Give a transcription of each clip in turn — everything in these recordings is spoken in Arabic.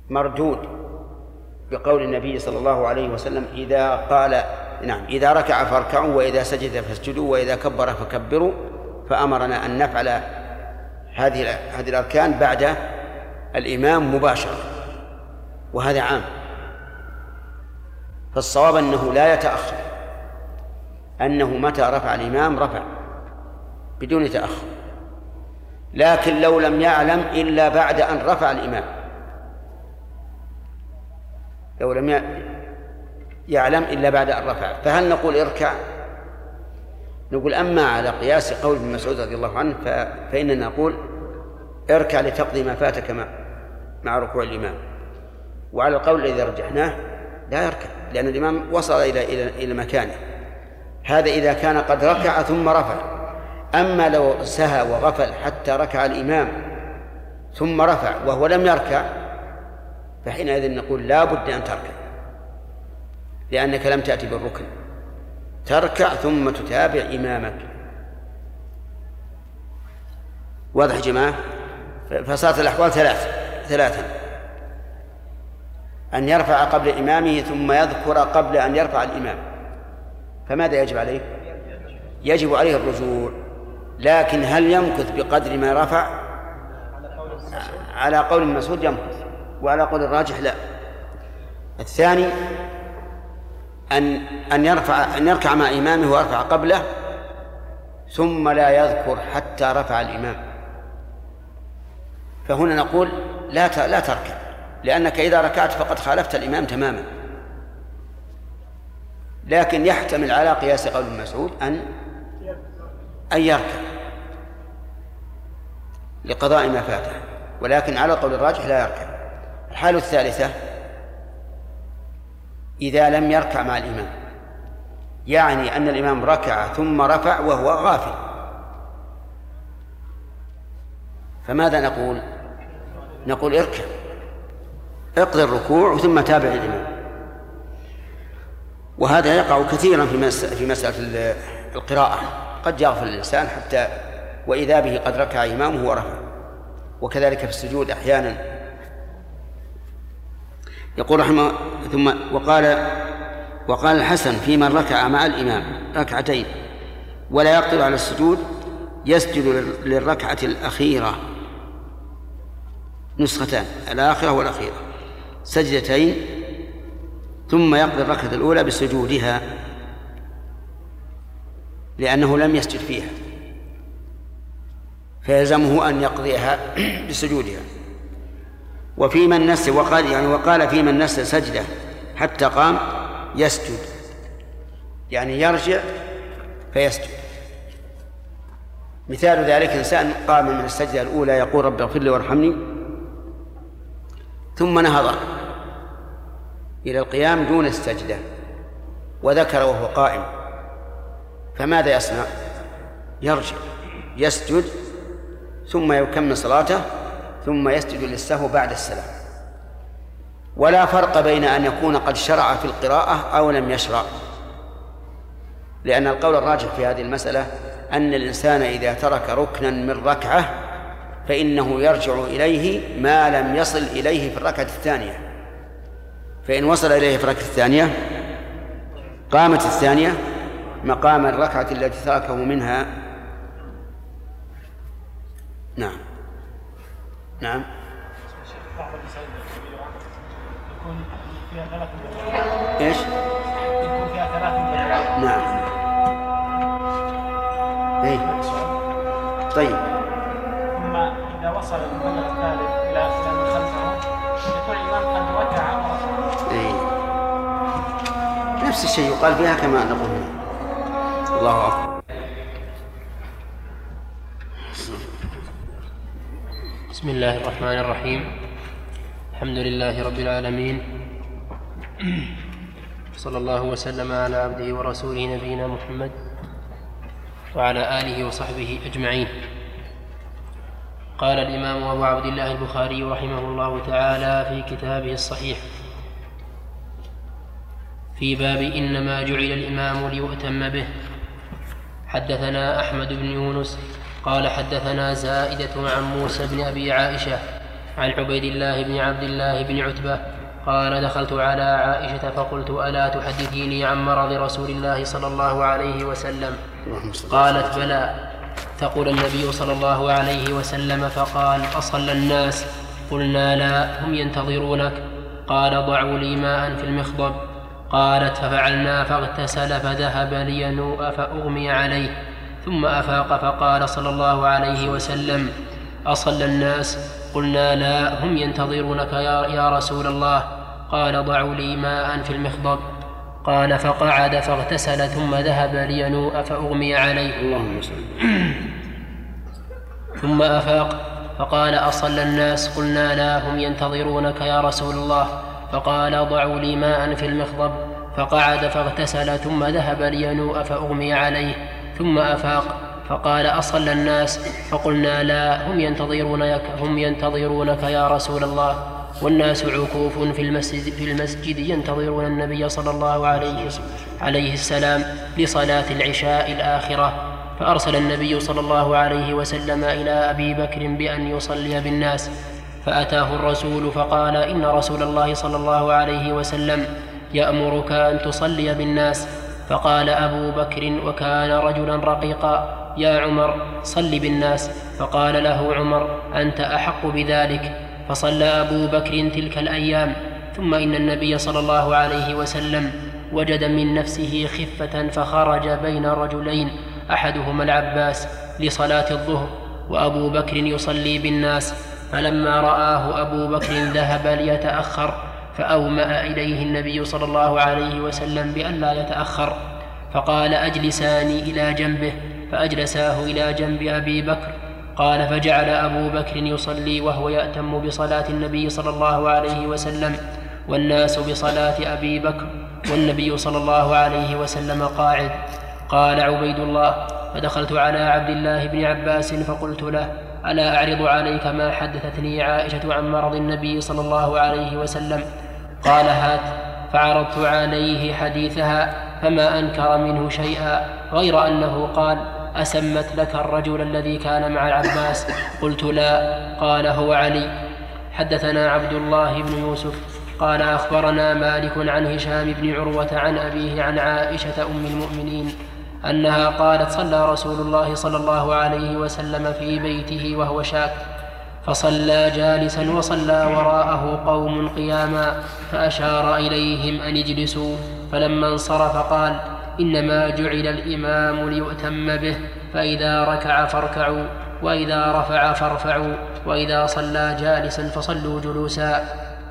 مردود بقول النبي صلى الله عليه وسلم إذا قال نعم إذا ركع فاركعوا وإذا سجد فاسجدوا وإذا كبر فكبروا، فأمرنا أن نفعل هذه الأركان بعد الإمام مباشرة، وهذا عام. فالصواب أنه لا يتأخر، أنه متى رفع الإمام رفع بدون تأخر، لكن لو لم يعلم إلا بعد أن رفع الإمام، لو لم يعلم إلا بعد أن رفع، فهل نقول اركع؟ نقول أما على قياس قول ابن مسعود رضي الله عنه فإننا نقول اركع لتقضي ما فاتك مع ركوع الإمام، وعلى القول الذي رجحناه لا يركع، لأن الإمام وصل إلى مكانه. هذا إذا كان قد ركع ثم رفع. أما لو سهى وغفل حتى ركع الإمام ثم رفع وهو لم يركع، فحينئذ نقول لا بد أن تركع، لأنك لم تأتي بالركن، تركع ثم تتابع إمامك. واضح يا جماعة؟ فصارت الأحوال ثلاثا: أن يرفع قبل إمامه ثم يذكر قبل أن يرفع الإمام، فماذا يجب عليه؟ يجب عليه الرجوع، لكن هل يمكث بقدر ما رفع؟ على قول مسعود يمكث، وعلى قول الراجح لا. الثاني أن يركع مع إمامه ويرفع قبله ثم لا يذكر حتى رفع الإمام، فهنا نقول لا تركع، لأنك إذا ركعت فقد خالفت الإمام تماما. لكن يحتمل على قياس قول مسعود أن يركع لقضاء ما فاته، ولكن على قول الراجح لا يركع. الحالة الثالثة إذا لم يركع مع الإمام، يعني أن الإمام ركع ثم رفع وهو غافل، فماذا نقول؟ نقول اركع، اقضي الركوع ثم تابع الإمام. وهذا يقع كثيرا في مسألة القراءة، قد يغفل الإنسان حتى وإذا به قد ركع إمامه ورفع، وكذلك في السجود أحيانا. يقول رحمه ثم وقال الحسن في من ركع مع الإمام ركعتين ولا يقدر على السجود يسجد للركعة الأخيرة نسختان، الآخرة والأخيرة، سجدتين ثم يقضي الركعة الأولى بسجودها لأنه لم يسجد فيها، فيلزمه أن يقضيها بسجودها. وفي من نسي وقال في من نسي سجدة حتى قام يسجد، يعني يرجع فيسجد. مثال ذلك إنسان قام من السجدة الأولى يقول رب اغفر لي وارحمني، ثم نهض إلى القيام دون السجدة وذكر وهو قائم، فماذا يصنع؟ يرجع يسجد ثم يكمل صلاته ثم يسجد للسهو بعد السلام. ولا فرق بين أن يكون قد شرع في القراءة أو لم يشرع، لأن القول الراجح في هذه المسألة أن الإنسان إذا ترك ركنا من ركعة فإنه يرجع إليه ما لم يصل إليه في الركعة الثانية، فإن وصل إليه في الركعة الثانية قامت الثانية مقام الركعة التي تركه منها. نعم. يكون فيها ثلاث إيش؟ يكون فيها ثلاث مجالات. نعم. إيه. طيب. ثم إذا وصل المجال الثالث إلى من خلفه يكون الإمام قد ركع ورفع. إيه. نفس الشيء يقال فيها كما نقول هنا. الله أكبر. بسم الله الرحمن الرحيم. الحمد لله رب العالمين، صلى الله وسلم على عبده ورسوله نبينا محمد وعلى آله وصحبه أجمعين. قال الإمام أبو عبد الله البخاري رحمه الله تعالى في كتابه الصحيح في باب إنما جعل الإمام ليؤتم به: حدثنا أحمد بن يونس قال حدثنا زائدة عن موسى بن أبي عائشة عن عبيد الله بن عبد الله بن عتبة قال دخلت على عائشة فقلت ألا تحدثيني عن مرض رسول الله صلى الله عليه وسلم؟ قالت بلى. تقول النبي صلى الله عليه وسلم فقال أصلى الناس؟ قلنا لا هم ينتظرونك. قال ضعوا لي ماء في المخضب. قالت ففعلنا فاغتسل فذهب لينوء فأغمي عليه ثم أفاق فقال صلى الله عليه وسلم أصلى الناس؟ قلنا لا هم ينتظرونك يا رسول الله. قال ضعوا لي ماء في المخضب. قال فقعد فاغتسل ثم ذهب لينوء فأغمي عليه ثم أفاق فقال أصلى الناس؟ قلنا لا هم ينتظرونك يا رسول الله. فقال ضعوا لي ماء في المخضب. فقعد فاغتسل ثم ذهب لينوء فأغمي عليه ثم أفاق فقال أصلى الناس؟ فقلنا لا هم ينتظرونك يا رسول الله. والناس عكوف في المسجد ينتظرون النبي صلى الله عليه السلام لصلاة العشاء الآخرة. فأرسل النبي صلى الله عليه وسلم إلى أبي بكر بأن يصلي بالناس. فأتاه الرسول فقال إن رسول الله صلى الله عليه وسلم يأمرك أن تصلي بالناس. فقال أبو بكر وكان رجلا رقيقا يا عمر صل بالناس. فقال له عمر أنت أحق بذلك. فصلى أبو بكر تلك الأيام. ثم إن النبي صلى الله عليه وسلم وجد من نفسه خفة فخرج بين رجلين أحدهما العباس لصلاة الظهر وأبو بكر يصلي بالناس. فلما رآه أبو بكر ذهب ليتأخر فأومأ إليه النبي صلى الله عليه وسلم بأن لا يتأخر. فقال أجلساني إلى جنبه. فأجلساه إلى جنب أبي بكر. قال فجعل أبو بكر يصلي وهو يأتم بصلاة النبي صلى الله عليه وسلم والناس بصلاة أبي بكر والنبي صلى الله عليه وسلم قاعد. قال عبيد الله فدخلت على عبد الله بن عباس فقلت له ألا أعرض عليك ما حدثتني عائشة عن مرض النبي صلى الله عليه وسلم؟ قال هات. فعرضت عليه حديثها فما أنكر منه شيئا غير أنه قال أسمت لك الرجل الذي كان مع العباس؟ قلت لا. قال هو علي. حدثنا عبد الله بن يوسف قال أخبرنا مالك عن هشام بن عروة عن أبيه عن عائشة أم المؤمنين أنها قالت صلى رسول الله صلى الله عليه وسلم في بيته وهو شاك فصلى جالسا وصلى وراءه قوم قياما فأشار إليهم أن اجلسوا. فلما انصرف قال إنما جعل الإمام ليؤتم به فإذا ركع فاركعوا وإذا رفع فارفعوا وإذا صلى جالسا فصلوا جلوسا.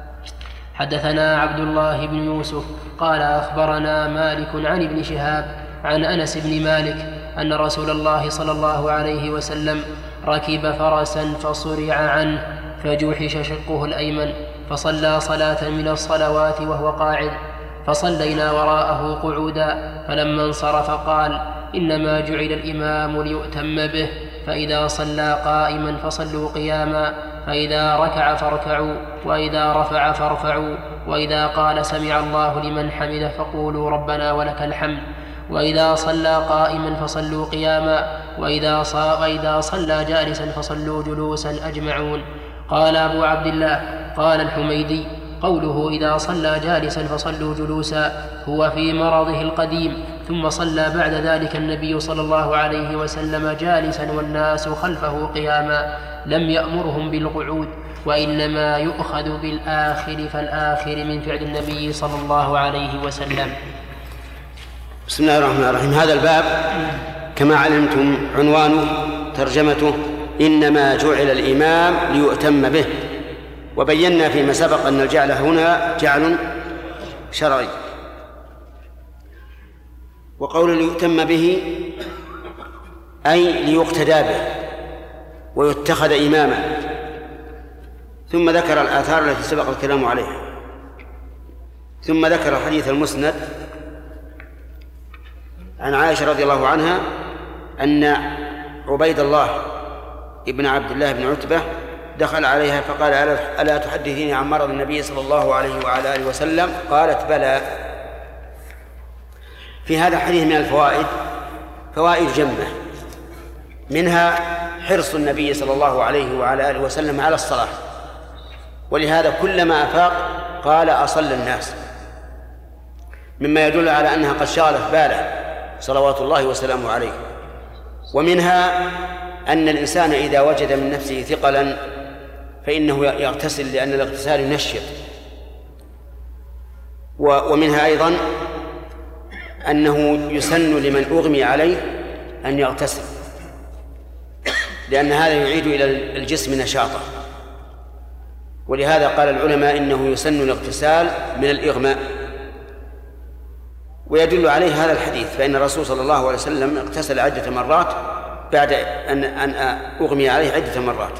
حدثنا عبد الله بن يوسف قال أخبرنا مالك عن ابن شهاب عن أنس بن مالك أن رسول الله صلى الله عليه وسلم ركب فرسا فصرع عنه فجوحش شقه الأيمن فصلى صلاة من الصلوات وهو قاعد فصلينا وراءه قعودا. فلما انصرف قال إنما جعل الإمام ليؤتم به فإذا صلى قائما فصلوا قياما فإذا ركع فاركعوا وإذا رفع فارفعوا وإذا قال سمع الله لمن حمده فقولوا ربنا ولك الحمد وإذا صلى قائما فصلوا قياما وإذا صلى جالسا فصلوا جلوسا أجمعون. قال أبو عبد الله قال الحميدي قوله إذا صلى جالسا فصلوا جلوسا هو في مرضه القديم. ثم صلى بعد ذلك النبي صلى الله عليه وسلم جالسا والناس خلفه قياما لم يأمرهم بالقعود وإنما يؤخذ بالآخر فالآخر من فعل النبي صلى الله عليه وسلم. بسم الله الرحمن الرحيم. هذا الباب كما علمتم عنوانه ترجمته إنما جعل الإمام ليؤتم به. وبينا فيما سبق أن الجعل هنا جعل شرعي. وقول ليؤتم به أي ليقتدى به ويتخذ إماما. ثم ذكر الآثار التي سبق الكلام عليها. ثم ذكر حديث المسند عن عائشة رضي الله عنها أن عبيد الله ابن عبد الله بن عتبة دخل عليها فقال ألا تحدثيني عن مرض النبي صلى الله عليه وعلى آله وسلم؟ قالت بلى. في هذا الحديث من الفوائد فوائد جمة، منها حرص النبي صلى الله عليه وعلى آله وسلم على الصلاة ولهذا كلما أفاق قال أصلى الناس، مما يدل على أنها قد شغلت باله صلوات الله وسلامه عليه. ومنها أن الإنسان إذا وجد من نفسه ثقلا فإنه يغتسل، لأن الاغتسال ينشط. ومنها أيضا أنه يسن لمن أغمي عليه أن يغتسل، لأن هذا يعيد إلى الجسم نشاطه. ولهذا قال العلماء إنه يسن الاغتسال من الإغماء. ويدل عليه هذا الحديث، فإن الرسول صلى الله عليه وسلم اغتسل عدة مرات بعد أن أغمي عليه عدة مرات.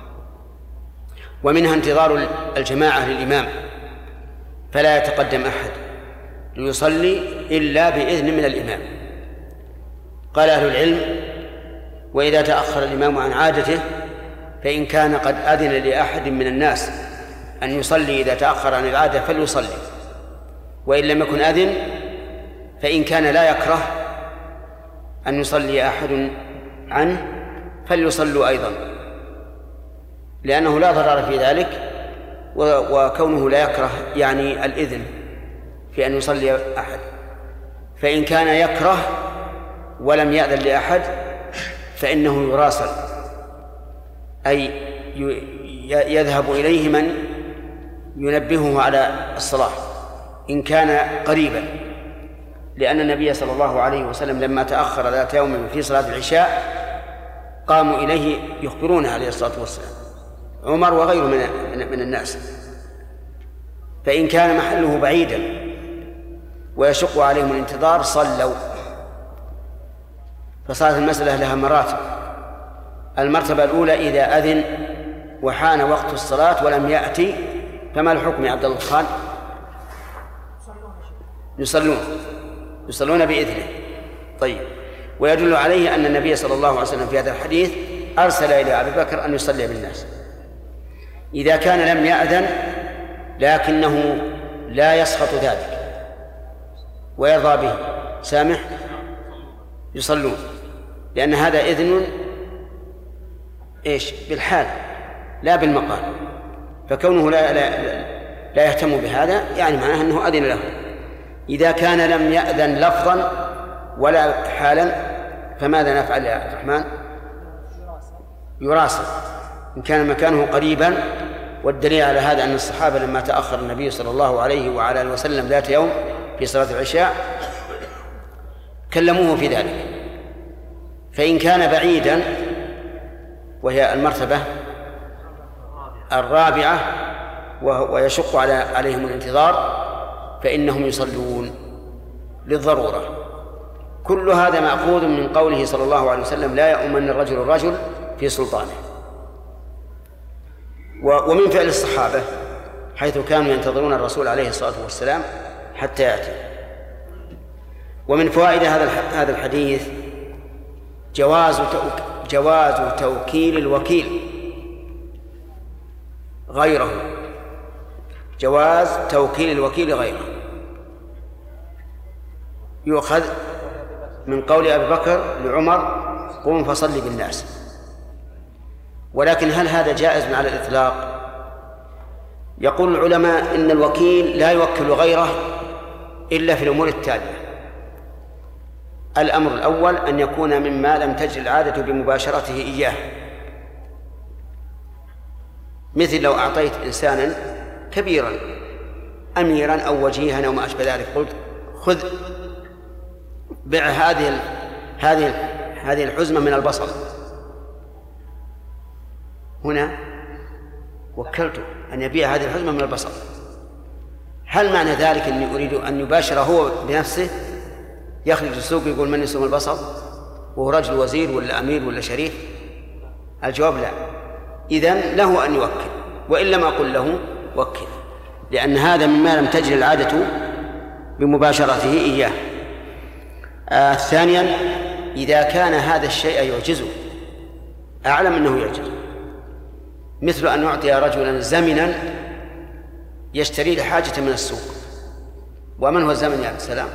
ومنها انتظار الجماعة للإمام، فلا يتقدم أحد ليصلي إلا بإذن من الإمام. قال أهل العلم: وإذا تأخر الإمام عن عادته فإن كان قد أذن لأحد من الناس أن يصلي إذا تأخر عن العادة فليصلي، وإن لم يكن أذن فإن كان لا يكره أن يصلي أحد عنه فليصلوا أيضا، لأنه لا ضرر في ذلك، وكونه لا يكره يعني الإذن في أن يصلي أحد. فإن كان يكره ولم يأذن لأحد فإنه يراسل، أي يذهب إليه من ينبهه على الصلاة إن كان قريبا، لأن النبي صلى الله عليه وسلم لما تأخر ذات يوم في صلاة العشاء قاموا إليه يخبرونه عليه الصلاة والسلام، عمر وغيره من الناس. فإن كان محله بعيدا ويشق عليهم الانتظار صلوا. فصارت المسألة لها مراتب. المرتبة الأولى: إذا أذن وحان وقت الصلاة ولم يأتي فما الحكم يا عبد الله خان؟ يصلون بإذنه. طيب. ويدل عليه أن النبي صلى الله عليه وسلم في هذا الحديث أرسل إلى أبي بكر أن يصلي بالناس. إذا كان لم يأذن لكنه لا يسخط ذلك ويرضى به سامح يصلون، لأن هذا إذن بالحال لا بالمقال. فكونه لا يهتم بهذا يعني معناه أنه أذن له. إذا كان لم يأذن لفظا ولا حالا فماذا نفعل يا عبد الرحمن؟ يراسل إن كان مكانه قريبا. والدليل على هذا أن الصحابة لما تأخر النبي صلى الله عليه وعلى آله وسلم ذات يوم في صلاة العشاء كلموه في ذلك. فإن كان بعيدا وهي المرتبة الرابعة ويشق عليهم الانتظار فإنهم يصلون للضرورة. كل هذا مأخوذ من قوله صلى الله عليه وسلم: لا يؤمن الرجل في سلطانه. ومن فعل الصحابة حيث كانوا ينتظرون الرسول عليه الصلاة والسلام حتى يأتي. ومن فوائد هذا الحديث جواز توكيل الوكيل غيره، جواز توكيل الوكيل غيره. يؤخذ من قول أبي بكر لعمر: قم فصل بالناس. ولكن هل هذا جائز على الإطلاق؟ يقول العلماء إن الوكيل لا يوكل غيره إلا في الأمور التالية: الأمر الأول أن يكون مما لم تجري العادة بمباشرته إياه، مثل لو أعطيت إنسانا كبيرا أميرا أو وجيها أو ما أشبه ذلك قلت: خذ بيع هذه الحزمة من البصل، هنا وكلته أن يبيع هذه الحزمة من البصل. هل معنى ذلك أني أريد أن يباشر هو بنفسه يخرج السوق يقول: من يسوم البصل؟ وهو رجل وزير ولا أمير ولا شريف؟ الجواب لا. إذن له أن يوكل، وإن لم أقل له وكل، لأن هذا مما لم تجري العادة بمباشرته إياه. ثانيا: إذا كان هذا الشيء يعجزه، أعلم أنه يعجزه، مثل أن يعطي رجلا زمنا يشتري لحاجة من السوق. ومن هو الزمن يا عبد السلام؟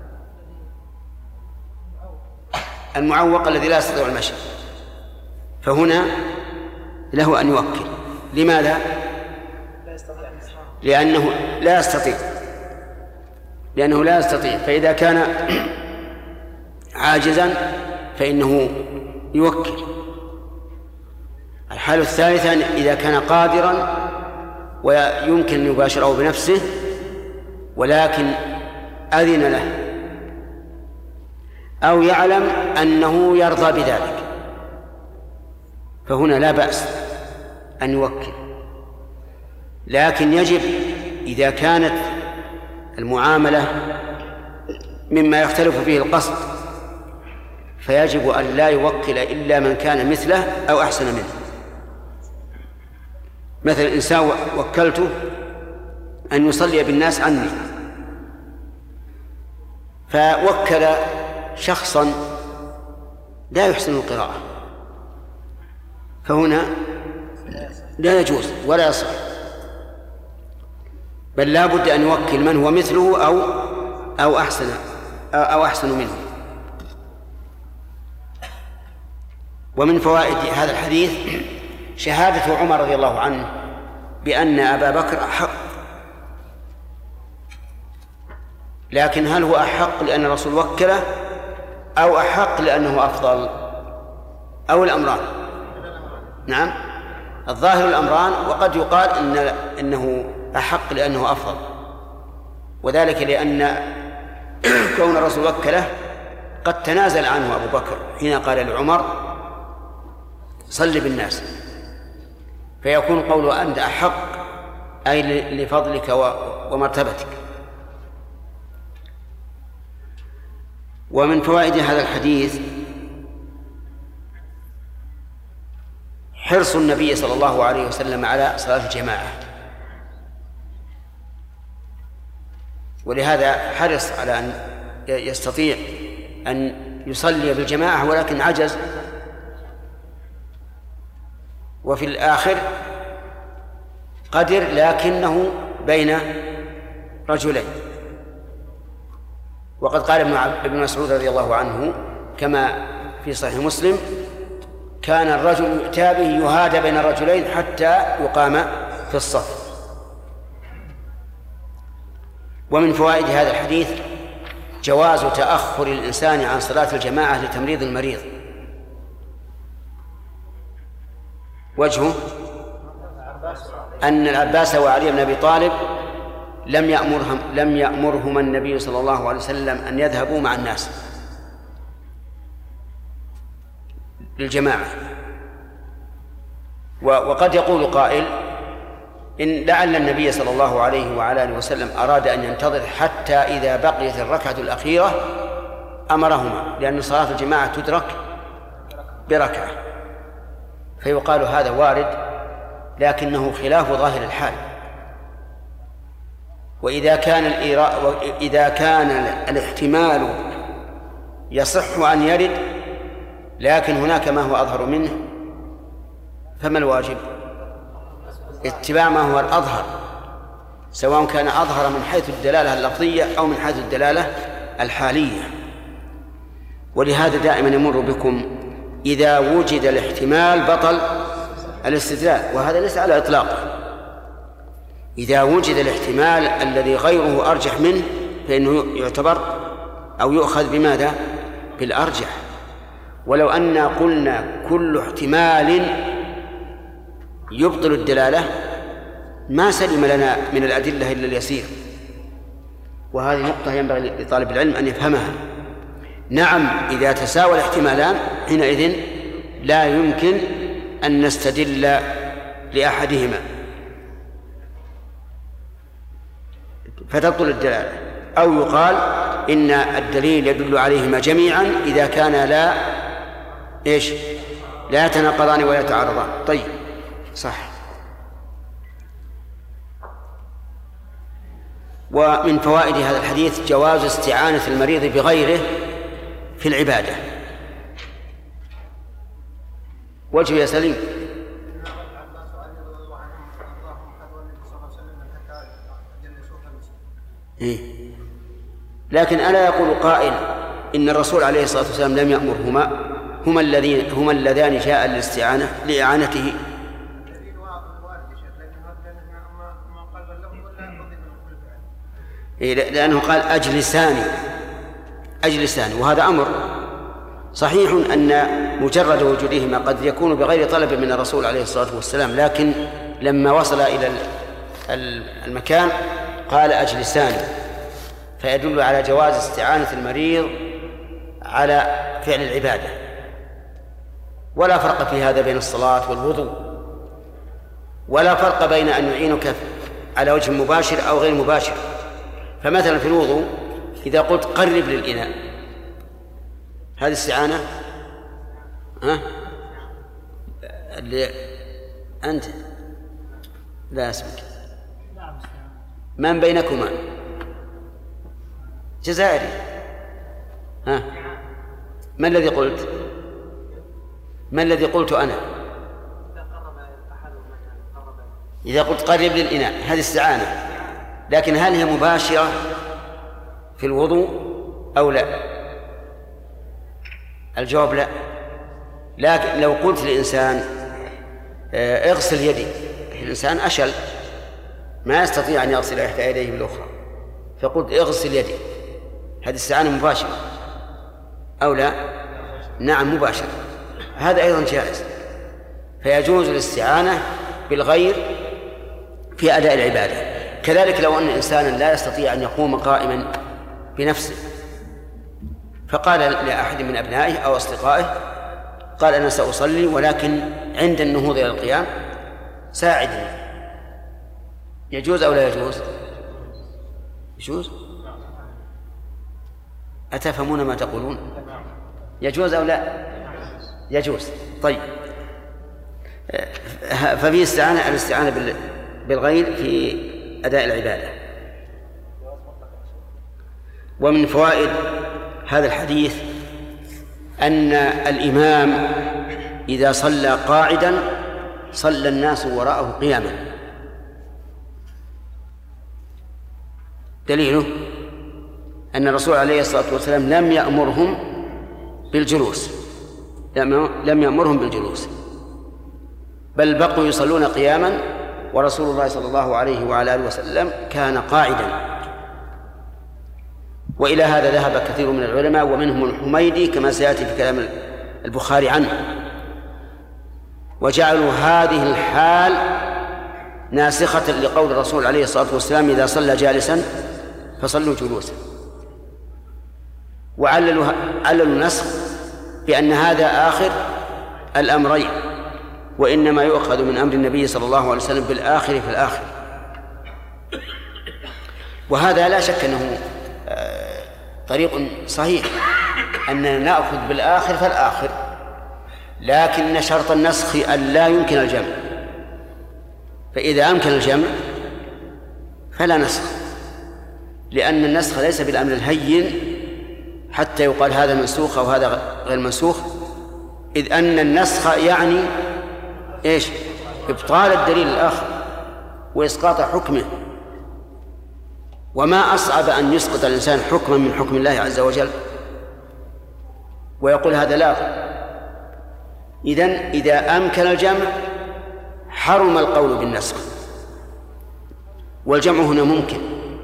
المعوق الذي لا يستطيع المشي. فهنا له أن يوكل. لماذا؟ لأنه لا يستطيع فإذا كان عاجزا فإنه يوكل. الحالة الثالثة إذا كان قادرا ويمكن أن يباشره بنفسه ولكن أذن له أو يعلم أنه يرضى بذلك فهنا لا بأس أن يوكل. لكن يجب إذا كانت المعاملة مما يختلف فيه القصد فيجب أن لا يوكل إلا من كان مثله أو أحسن منه. مثل إنسان وكلته أن يصلي بالناس عني فوكل شخصا لا يحسن القراءة فهنا لا يجوز ولا يصح، بل لا بد أن يوكل من هو مثله أو أحسن منه. ومن فوائد هذا الحديث شهادة عمر رضي الله عنه بأن أبا بكر أحق، لكن هل هو أحق لأن الرسول وكله أو أحق لأنه أفضل أو الأمران؟ نعم، الظاهر الأمران، وقد يقال إنه أحق لأنه أفضل، وذلك لأن كون الرسول وكله قد تنازل عنه أبو بكر حين قال لعمر صل بالناس، فيكون قوله أنت أحق أي لفضلك ومرتبتك. ومن فوائد هذا الحديث حرص النبي صلى الله عليه وسلم على صلاة الجماعة، ولهذا حرص على أن يستطيع أن يصلي بالجماعة ولكن عجز، وفي الآخر قدر لكنه بين رجلين. وقد قال ابن مسعود رضي الله عنه كما في صحيح مسلم كان الرجل يؤتى به يهادى بين الرجلين حتى يقام في الصف. ومن فوائد هذا الحديث جواز تأخر الإنسان عن صلاة الجماعة لتمريض المريض. وجهه أن العباس وعلي بن أبي طالب لم يأمرهما النبي صلى الله عليه وسلم أن يذهبوا مع الناس للجماعة. وقد يقول قائل إن لعل النبي صلى الله عليه وعلى آله وسلم أراد أن ينتظر حتى إذا بقيت الركعة الأخيرة أمرهما، لأن صلاة الجماعة تدرك بركعة، فيقال هذا وارد لكنه خلاف ظاهر الحال. وإذا كان الاحتمال يصح أن يرد لكن هناك ما هو أظهر منه، فما الواجب؟ اتباع ما هو الأظهر، سواء كان أظهر من حيث الدلالة اللفظية أو من حيث الدلالة الحالية. ولهذا دائما يمر بكم إذا وجد الاحتمال بطل الاستدلال، وهذا ليس على إطلاقه. إذا وجد الاحتمال الذي غيره أرجح منه فإنه يعتبر أو يؤخذ بماذا؟ بالأرجح. ولو أننا قلنا كل احتمال يبطل الدلالة ما سلم لنا من الأدلة إلا اليسير، وهذه نقطة ينبغي لطالب العلم أن يفهمها. نعم، إذا تساوى الاحتمالان حينئذ لا يمكن أن نستدل لأحدهما فتبطل الدلالة، أو يقال إن الدليل يدل عليهما جميعا إذا كان لا يتناقضان ولا يتعارضان. طيب، صح. ومن فوائد هذا الحديث جواز استعانة المريض بغيره في العبادة. وجه يا سليم. لكن ألا يقول قائل إن الرسول عليه الصلاة والسلام لم يأمرهما، هما اللذان جاء للاستعانة لإعانته. لأنه قال أجلسان، وهذا أمر صحيح أن مجرد وجودهما قد يكون بغير طلب من الرسول عليه الصلاة والسلام، لكن لما وصل إلى المكان قال أجلسان، فيدل على جواز استعانة المريض على فعل العبادة. ولا فرق في هذا بين الصلاة والوضوء، ولا فرق بين أن يعينك على وجه مباشر أو غير مباشر. فمثلا في الوضوء إذا قلت قرب للإناء، هذه استعانة؟ اللي أنت لا اسمك من بينكما جزائري، ما الذي قلت؟ ما الذي قلت أنا؟ إذا قلت قرب للإناء هذه استعانة، لكن هل هي مباشرة في الوضوء أو لا؟ الجواب لا. لكن لو قلت للإنسان اغسل يدي، الإنسان أشل ما يستطيع أن يغسل إحدى يديه بالأخرى، فقلت اغسل يدي، هذه استعانة مباشرة أو لا؟ نعم مباشرة، هذا أيضا جائز. فيجوز الاستعانة بالغير في أداء العبادة. كذلك لو أن إنسانا لا يستطيع أن يقوم قائما بنفسه، فقال لأحد من أبنائه أو أصدقائه، قال أنا سأصلي ولكن عند النهوض إلى القيام ساعدني، يجوز أو لا يجوز؟ يجوز. أتفهمون ما تقولون؟ يجوز أو لا؟ يجوز. طيب، ففي الاستعانة بالغير في أداء العبادة. ومن فوائد هذا الحديث أن الإمام إذا صلى قاعدا صلى الناس وراءه قياما. دليله أن الرسول عليه الصلاة والسلام لم يأمرهم بالجلوس، بل بقوا يصلون قياما، ورسول الله صلى الله عليه وعلى آله وسلم كان قاعدا. وإلى هذا ذهب كثير من العلماء ومنهم الحميدي كما سيأتي في كلام البخاري عنه، وجعلوا هذه الحال ناسخة لقول الرسول عليه الصلاة والسلام إذا صلى جالسا فصلوا جلوسا، وعللوا النسخ بأن هذا آخر الأمرين، وإنما يؤخذ من أمر النبي صلى الله عليه وسلم بالآخر في الآخر. وهذا لا شك أنه طريق صحيح أننا نأخذ بالآخر فالآخر، لكن شرط النسخ أن لا يمكن الجمع، فإذا أمكن الجمع فلا نسخ، لأن النسخ ليس بالأمر الهين حتى يقال هذا منسوخ أو هذا غير منسوخ، إذ أن النسخ يعني إيش؟ إبطال الدليل الآخر وإسقاط حكمه. وما أصعب أن يسقط الإنسان حكما من حكم الله عز وجل ويقول هذا لا. إذا أمكن الجمع حرم القول بالنسخ، والجمع هنا ممكن،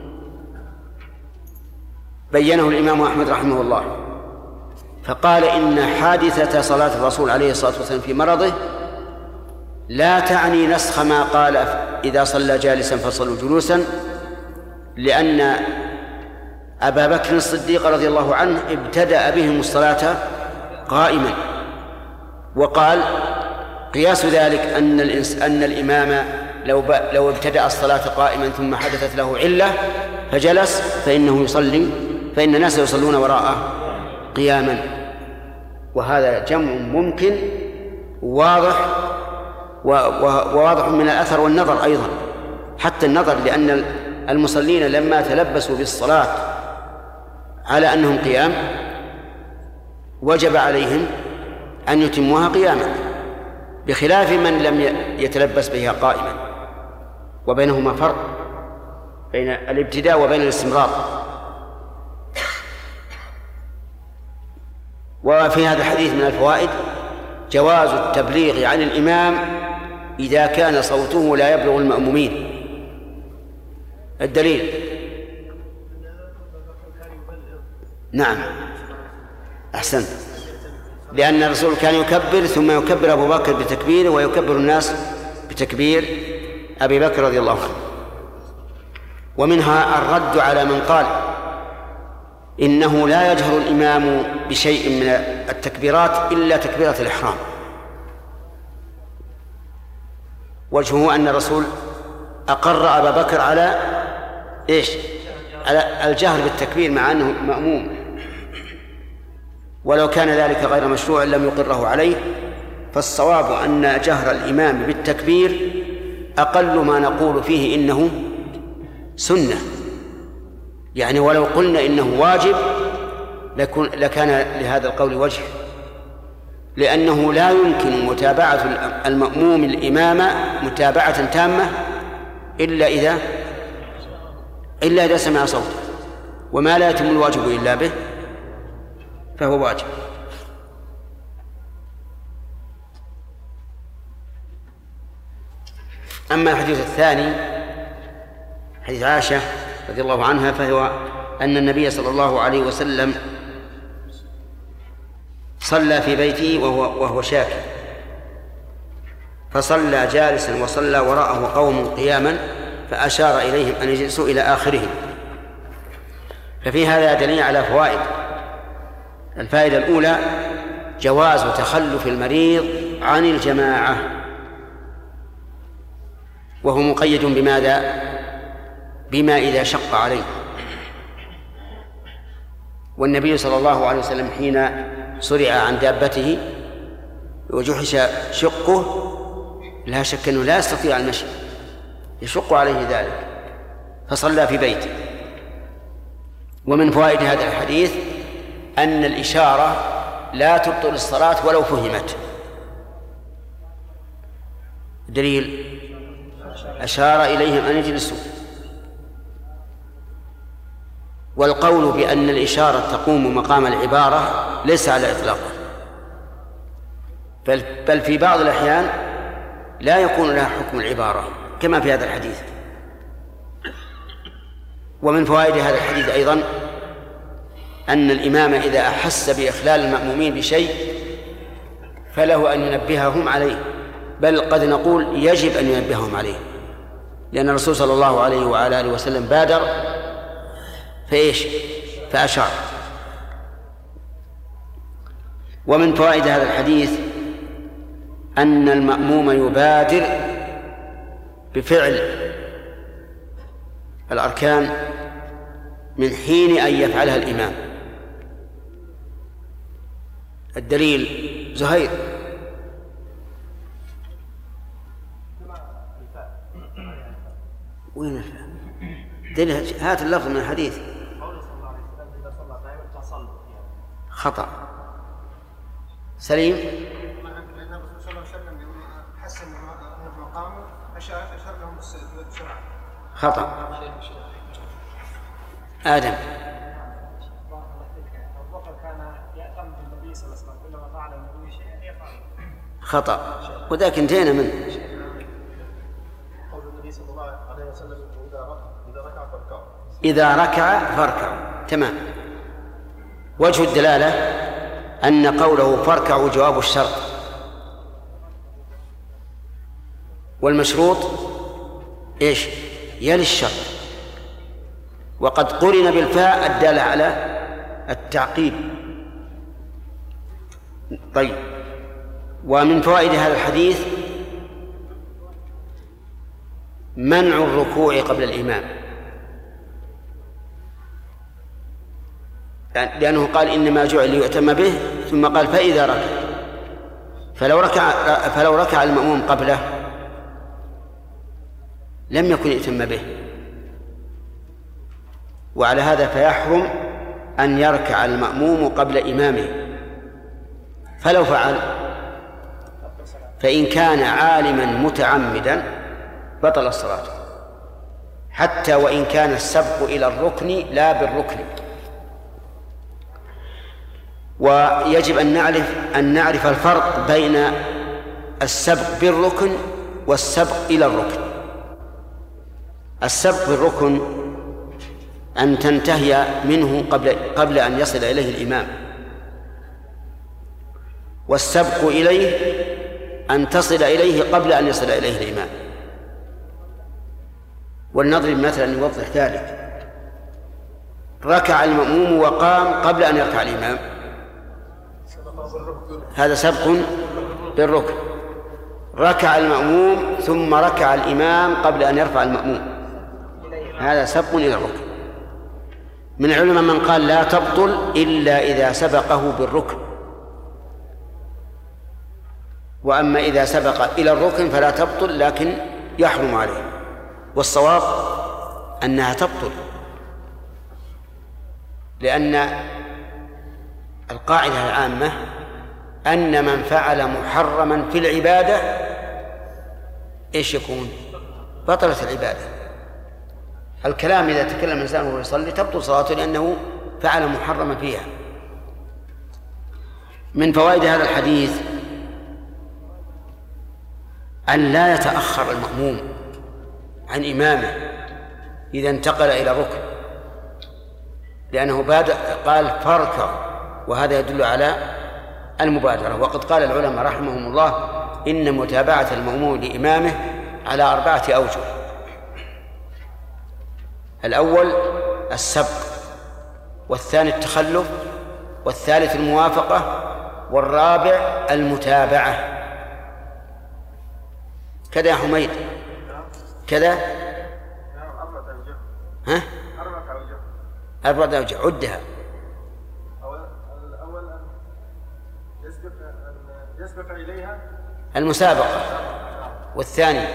بينه الإمام أحمد رحمه الله، فقال إن حادثة صلاة الرسول عليه الصلاة والسلام في مرضه لا تعني نسخ ما قال إذا صلى جالسا فصلوا جلوسا، لأن أبا بكر الصديق رضي الله عنه ابتدأ بهم الصلاة قائما، وقال قياس ذلك أن الإمام لو ابتدأ الصلاة قائما ثم حدثت له علة فجلس فإنه يصلي، فإن الناس يصلون وراءه قياما. وهذا جمع ممكن واضح، وواضح من الأثر والنظر أيضا، حتى النظر، لأن المصلين لما تلبسوا بالصلاة على أنهم قيام وجب عليهم أن يتموها قياما، بخلاف من لم يتلبس بها قائما، وبينهما فرق بين الابتداء وبين الاستمرار. وفي هذا الحديث من الفوائد جواز التبليغ عن الإمام إذا كان صوته لا يبلغ المأمومين. الدليل نعم أحسنت، لأن الرسول كان يكبر ثم يكبر أبو بكر بتكبيره ويكبر الناس بتكبير أبي بكر رضي الله عنه. ومنها الرد على من قال إنه لا يجهر الإمام بشيء من التكبيرات إلا تكبيرة الإحرام. وجهه أن الرسول أقر أبا بكر على إيش؟ على الجهر بالتكبير مع أنه مأموم، ولو كان ذلك غير مشروع لم يقره عليه. فالصواب أن جهر الإمام بالتكبير أقل ما نقول فيه إنه سنة، يعني ولو قلنا إنه واجب لكان لهذا القول وجه، لأنه لا يمكن متابعة المأموم الإمام متابعة تامة إلا إذا سمع صوته، وما لا يتم الواجب إلا به فهو واجب. أما الحديث الثاني حديث عائشة رضي الله عنها فهو أن النبي صلى الله عليه وسلم صلى في بيته وهو شاكي، فصلى جالسا وصلى وراءه قوم قياما فأشار إليهم أن يجلسوا إلى آخرهم. ففي هذا دليل على فوائد. الفائدة الأولى جواز تخلف المريض عن الجماعة، وهو مقيد بماذا؟ بما إذا شق عليه. والنبي صلى الله عليه وسلم حين صرع عن دابته وجحش شقه لا شك أنه لا يستطيع المشي، يشق عليه ذلك، فصلى في بيته. ومن فوائد هذا الحديث أن الإشارة لا تبطل الصلاة ولو فهمت. دليل أشار إليهم أن يجلسوا. والقول بأن الإشارة تقوم مقام العبارة ليس على إطلاق، بل في بعض الأحيان لا يكون لها حكم العبارة كما في هذا الحديث. ومن فوائد هذا الحديث أيضا أن الإمام إذا أحس بإخلال المأمومين بشيء فله أن ينبههم عليه، بل قد نقول يجب أن ينبههم عليه، لأن الرسول صلى الله عليه وعلى آله وسلم بادر فأشار. ومن فوائد هذا الحديث أن المأموم يبادر بفعل الأركان من حين أن يفعلها الإمام. الدليل زهير. وين الفهم؟ دليل هات اللفظ من الحديث. خطأ. سليم. لأن الرسول صلى الله عليه وسلم حس أن مقامه أشار لهم بسرعة. خطأ. آدم. أبو بكر كان يأتم بالنبي صلى الله عليه وسلم كلما فعل النبي شيئا يفعل. خطأ، وذاك انتهينا منه. قول النبي صلى الله عليه وسلم إذا ركع فاركعوا. إذا ركع فاركعوا، تمام. وجه الدلالة أن قوله فاركعوا جواب الشرط، والمشروط إيش؟ يلي الشرط، وقد قرن بالفاء الدالة على التعقيب. طيب، ومن فوائد هذا الحديث منع الركوع قبل الإمام، لأنه قال إنما جعل ليؤتم به، ثم قال فإذا ركع، فلو ركع المأموم قبله لم يكن يؤتم به، وعلى هذا فيحرم أن يركع المأموم قبل إمامه. فلو فعل فإن كان عالما متعمدا بطل الصلاة، حتى وإن كان السبق إلى الركن لا بالركن. ويجب أن نعرف الفرق بين السبق بالركن والسبق إلى الركن. السبق بالركن أن تنتهي منه قبل أن يصل إليه الإمام، والسبق إليه أن تصل إليه قبل أن يصل إليه الإمام. ولنضرب مثلا يوضح ذلك: ركع المأموم وقام قبل أن يركع الإمام، هذا سبق بالركن. ركع المأموم ثم ركع الإمام قبل أن يرفع المأموم، هذا سبق إلى الركن. من العلماء من قال لا تبطل إلا إذا سبقه بالركن، وأما إذا سبق إلى الركن فلا تبطل لكن يحرم عليه. والصواب أنها تبطل، لأن القاعدة العامة أن من فعل محرما في العبادة إيش يكون؟ بطلت العبادة. الكلام إذا تكلم الإنسان وهو يصلي تبطل صلاته لأنه فعل محرما فيها. من فوائد هذا الحديث أن لا يتأخر المأموم عن إمامه إذا انتقل إلى ركن، لأنه قال فاركع، وهذا يدل على المبادرة. وقد قال العلماء رحمهم الله إن متابعة المأموم لإمامه على 4 أوجه: الأول السبق، والثاني التخلف، والثالث الموافقة، والرابع المتابعة. كذا يا حميد؟ كذا؟ ها؟ 4 أوجه عدها. الأول يسبق إليها المسابقة، والثاني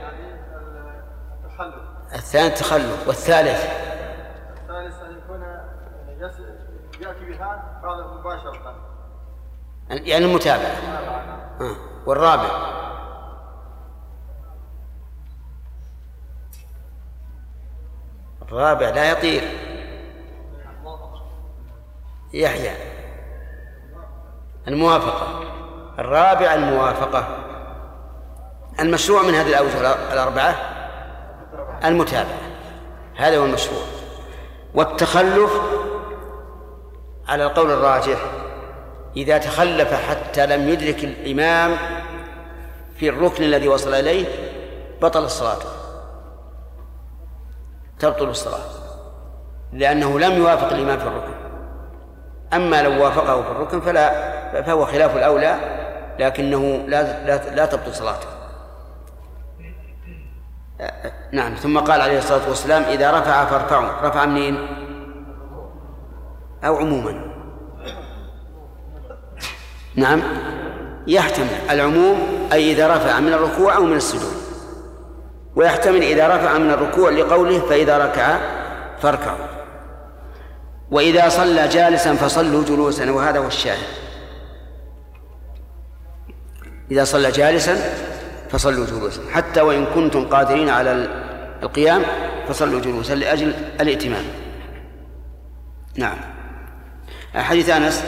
الثاني التخلف، والثالث أن يكون يأتي بها بعد مباشرة، يعني المتابعة. والرابع لا يطير يحيى. الموافقة. الرابع الموافقة. المشروع من هذه الأوجه 4 المتابعة، هذا هو المشروع. والتخلف على القول الراجح إذا تخلف حتى لم يدرك الإمام في الركن الذي وصل إليه بطل الصلاة، تبطل الصلاة، لأنه لم يوافق الإمام في الركن. أما لو وافقه في الركن فهو خلاف الأولى، لكنه لا تبطل صلاته. نعم. ثم قال عليه الصلاة والسلام إذا رفع فارفعوا. رفع منين أو عموما؟ نعم، يحتمل العموم أي إذا رفع من الركوع أو من السجود، ويحتمل إذا رفع من الركوع لقوله فإذا ركع فاركعوا. وإذا صلى جالسا فصلوا جلوسا، وهذا هو الشاهد. إذا صلى جالسا فصلوا جلوسا، حتى وإن كنتم قادرين على القيام فصلوا جلوسا لأجل الائتمام. نعم. حديث أنس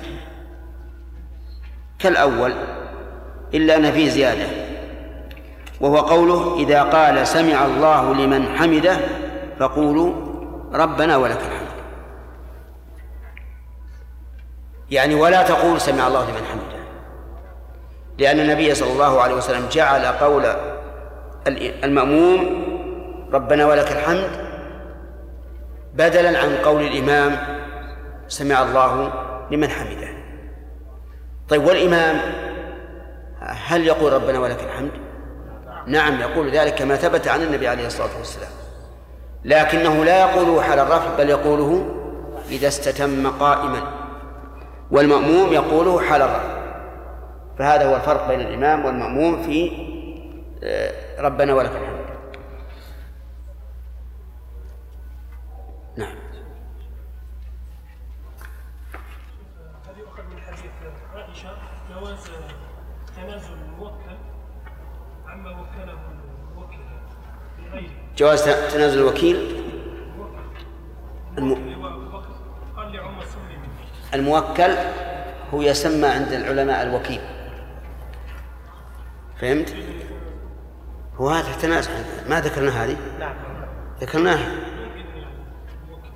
كالأول إلا أن فيه زيادة، وهو قوله إذا قال سمع الله لمن حمده فقولوا ربنا ولك الحمد، يعني ولا تقول سمع الله لمن حمده، لأن النبي صلى الله عليه وسلم جعل قول المأموم ربنا ولك الحمد بدلا عن قول الإمام سمع الله لمن حمده. طيب والإمام هل يقول ربنا ولك الحمد؟ نعم يقول ذلك كما ثبت عن النبي عليه الصلاة والسلام، لكنه لا يقوله حال الرفع بل يقوله إذا استتم قائما، والمأموم يقوله حال الرفع. فهذا هو الفرق بين الإمام والمأموم في ربنا ولك الحمد. نعم. هذه أخذ من حديث عائشة جواز تنازل الموكل عما وكله الموكل بغيره. جواز تنازل الوكيل قال لعمر سلم. الموكل هو يسمى عند العلماء الوكيل، فهمت؟ هو هذا التنازل ما ذكرنا هذه؟ نعم ذكرناها.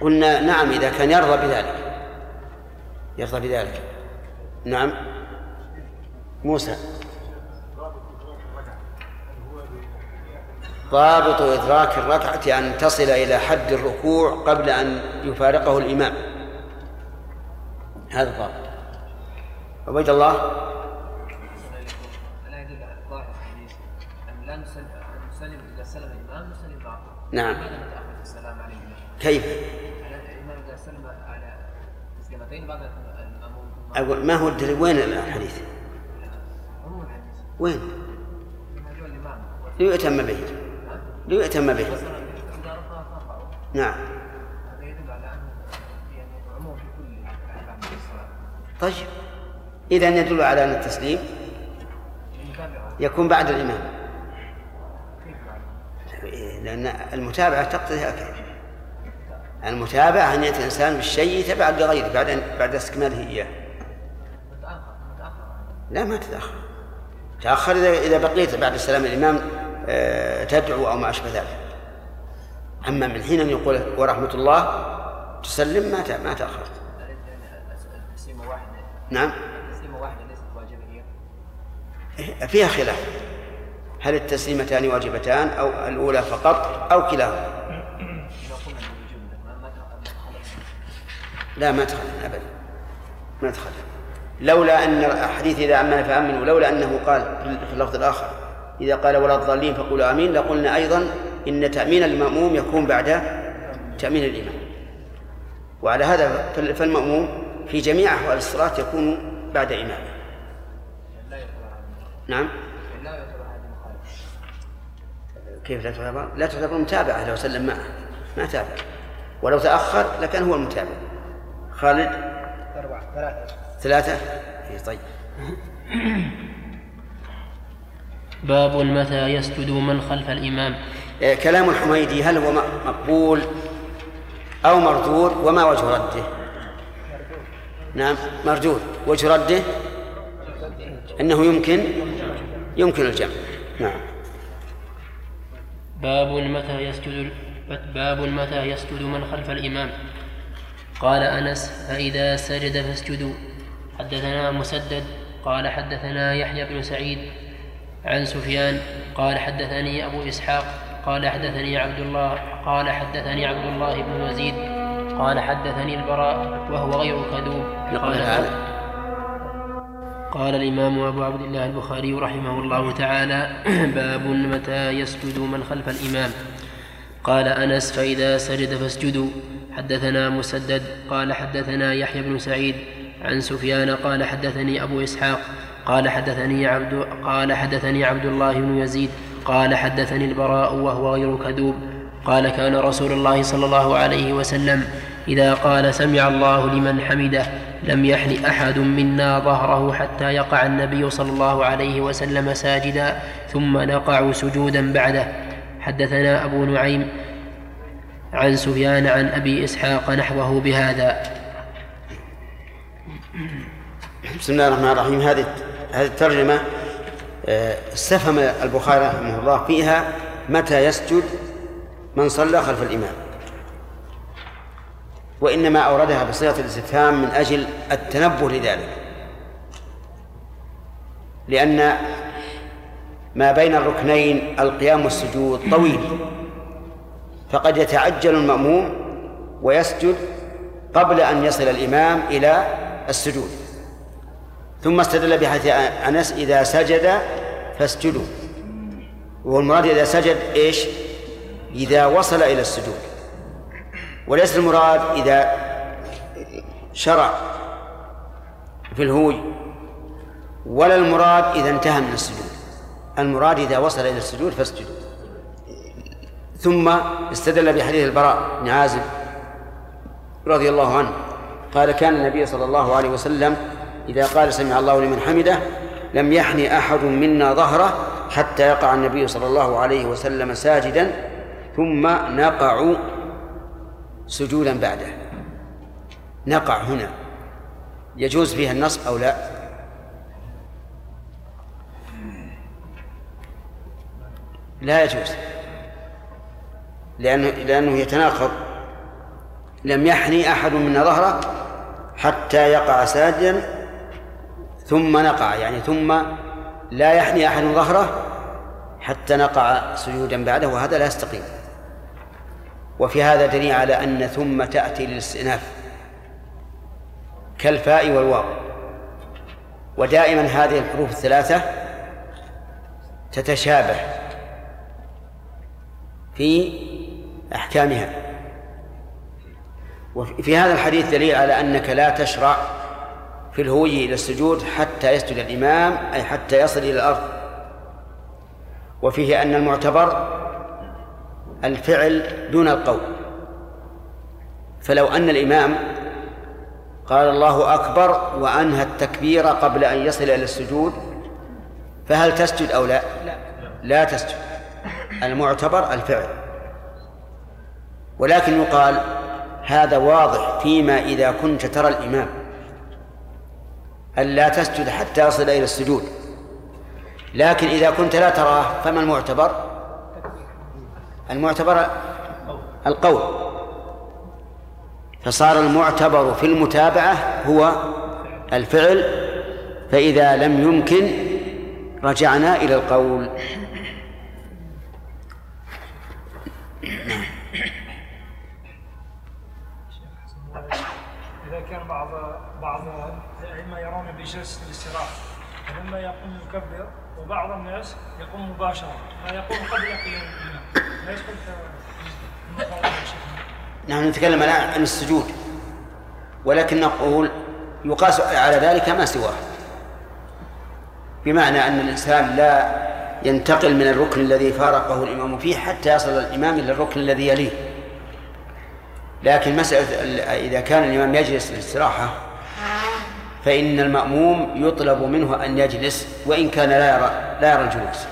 قلنا نعم إذا كان يرضى بذلك. نعم موسى. ضابط إدراك الركعة أن تصل إلى حد الركوع قبل أن يفارقه الإمام، هذا ضابط. عبيد الله. لا يدل على ظاهر الحديث أن لا نسلم إذا سلم الإمام نسلم معه. نعم. هذا متأخر في السلام عليه. كيف؟ الإمام إذا سلم على تسليمتين بعد المأموم. أقول ما هو الدليل؟ وين الحديث؟ وين؟ ليؤتم به. نعم. هذا يدل على أنه عموم في كل أحكام الصلاة. طيب إذن يدل على أن التسليم يكون بعد الإمام، لأن المتابعة تقتضي هكذا. المتابعة أن يأتي الإنسان بالشيء يتبع لغيره بعد استكماله إياه. لا ما تأخر إذا بقيت بعد السلام الإمام تدعو أو ما أشبه ذلك. أما من حين يقول ورحمة الله تسلم ما تأخرت. نعم. تسليمة واحدة ليست واجبة هي. فيها خلاف، هل التسليمتان واجبتان أو الأولى فقط أو كلاهما؟ لا ما تخلف أبدا، ما تخلف. لولا أن الحديث إذا أمن فأمنوا، لولا أنه قال في اللفظ الآخر إذا قال ولا الضالين فقولوا آمين، لقلنا أيضا إن تأمين المأموم يكون بعد تأمين الإمام. وعلى هذا فالمأموم في جميع أحوال الصلاة يكون بعد إمامه. نعم. كيف لا تعتبر؟ لا تعتبر متابعة. لو سلم معه ما تابع، ولو تأخر لكان هو المتابع. خالد. 3. طيب. باب متى يسجد من خلف الإمام. كلام الحميدي هل هو مقبول أو مردود؟ وما وجه رده؟ نعم مردود. وجه رده أنه يمكن الجمع. نعم. باب متى يسجد من خلف الإمام. قال أنس فإذا سجد فاسجدوا. حدثنا مسدد قال حدثنا يحيى بن سعيد عن سفيان قال حدثني أبو إسحاق قال حدثني عبد الله بن يزيد قال حدثني البراء وهو غير كذوب. قال الإمام أبو عبد الله البخاري رحمه الله تعالى باب متى يسجد من خلف الإمام. قال أنس فإذا سجد فاسجدوا. حدثنا مسدد قال حدثنا يحيى بن سعيد عن سفيان قال حدثني أبو إسحاق قال حدثني عبد الله بن يزيد قال حدثني البراء وهو غير كذوب قال كان رسول الله صلى الله عليه وسلم إذا قال سمع الله لمن حمده لم يحن أحد منا ظهره حتى يقع النبي صلى الله عليه وسلم ساجدا ثم نقع سجودا بعده. حدثنا أبو نعيم عن سفيان عن أبي إسحاق نحوه بهذا. بسم الله الرحمن الرحيم. هذه الترجمة استفهم البخاري رحمه الله فيها متى يسجد من صلى خلف الإمام، وإنما أوردها بصيغة الاستفهام من أجل التنبه لذلك، لأن ما بين الركنين القيام والسجود طويل، فقد يتعجل المأموم ويسجد قبل أن يصل الإمام إلى السجود. ثم استدل بحديث أنس إذا سجد فاسجدوا، والمراد إذا سجد إيش؟ إذا وصل إلى السجود، وليس المراد إذا شرع في الهوي، ولا المراد إذا انتهى من السجود. المراد إذا وصل إلى السجود فاسجدوا. ثم استدل بحديث البراء بن عازب رضي الله عنه قال كان النبي صلى الله عليه وسلم إذا قال سمع الله لمن حمده لم يحن أحد منا ظهره حتى يقع النبي صلى الله عليه وسلم ساجدا ثم نقع سجودا بعده. نقع هنا يجوز فيها النصب أو لا؟ لا يجوز، لأنه يتناقض لم يحني أحد منا ظهره حتى يقع ساجدا ثم نقع، يعني ثم لا يحني أحد ظهره حتى نقع سجودا بعده، وهذا لا يستقيم. وفي هذا دليل على أن ثم تأتي للاستئناف كالفاء والواو، ودائما هذه الحروف الثلاثة تتشابه في أحكامها. وفي هذا الحديث دليل على أنك لا تشرع في الهوي إلى السجود حتى يسجد الإمام، أي حتى يصل إلى الأرض. وفيه أن المعتبر الفعل دون القول، فلو أن الإمام قال الله أكبر وأنهى التكبير قبل أن يصل إلى السجود فهل تسجد أو لا؟ لا تسجد. المعتبر الفعل، ولكن يقال هذا واضح فيما إذا كنت ترى الإمام ألا تسجد حتى يصل إلى السجود، لكن إذا كنت لا تراه فما المعتبر؟ المعتبر القول، فصار المعتبر في المتابعة هو الفعل، فإذا لم يمكن رجعنا إلى القول. إذا كان بعض الأئمة يرون بجلسة الاستراحة فلما يقوم يكبر، وبعض الناس يقوم مباشرة ما يقوم قبل قيام الإمام، لا يدخل نحن نتكلم الآن عن السجود، ولكن نقول يقاس على ذلك ما سواه، بمعنى أن الإنسان لا ينتقل من الركن الذي فارقه الإمام فيه حتى يصل الإمام إلى الركن الذي يليه. لكن مسألة إذا كان الإمام يجلس للاستراحة فإن المأموم يطلب منه أن يجلس وإن كان لا يرى الجلوس،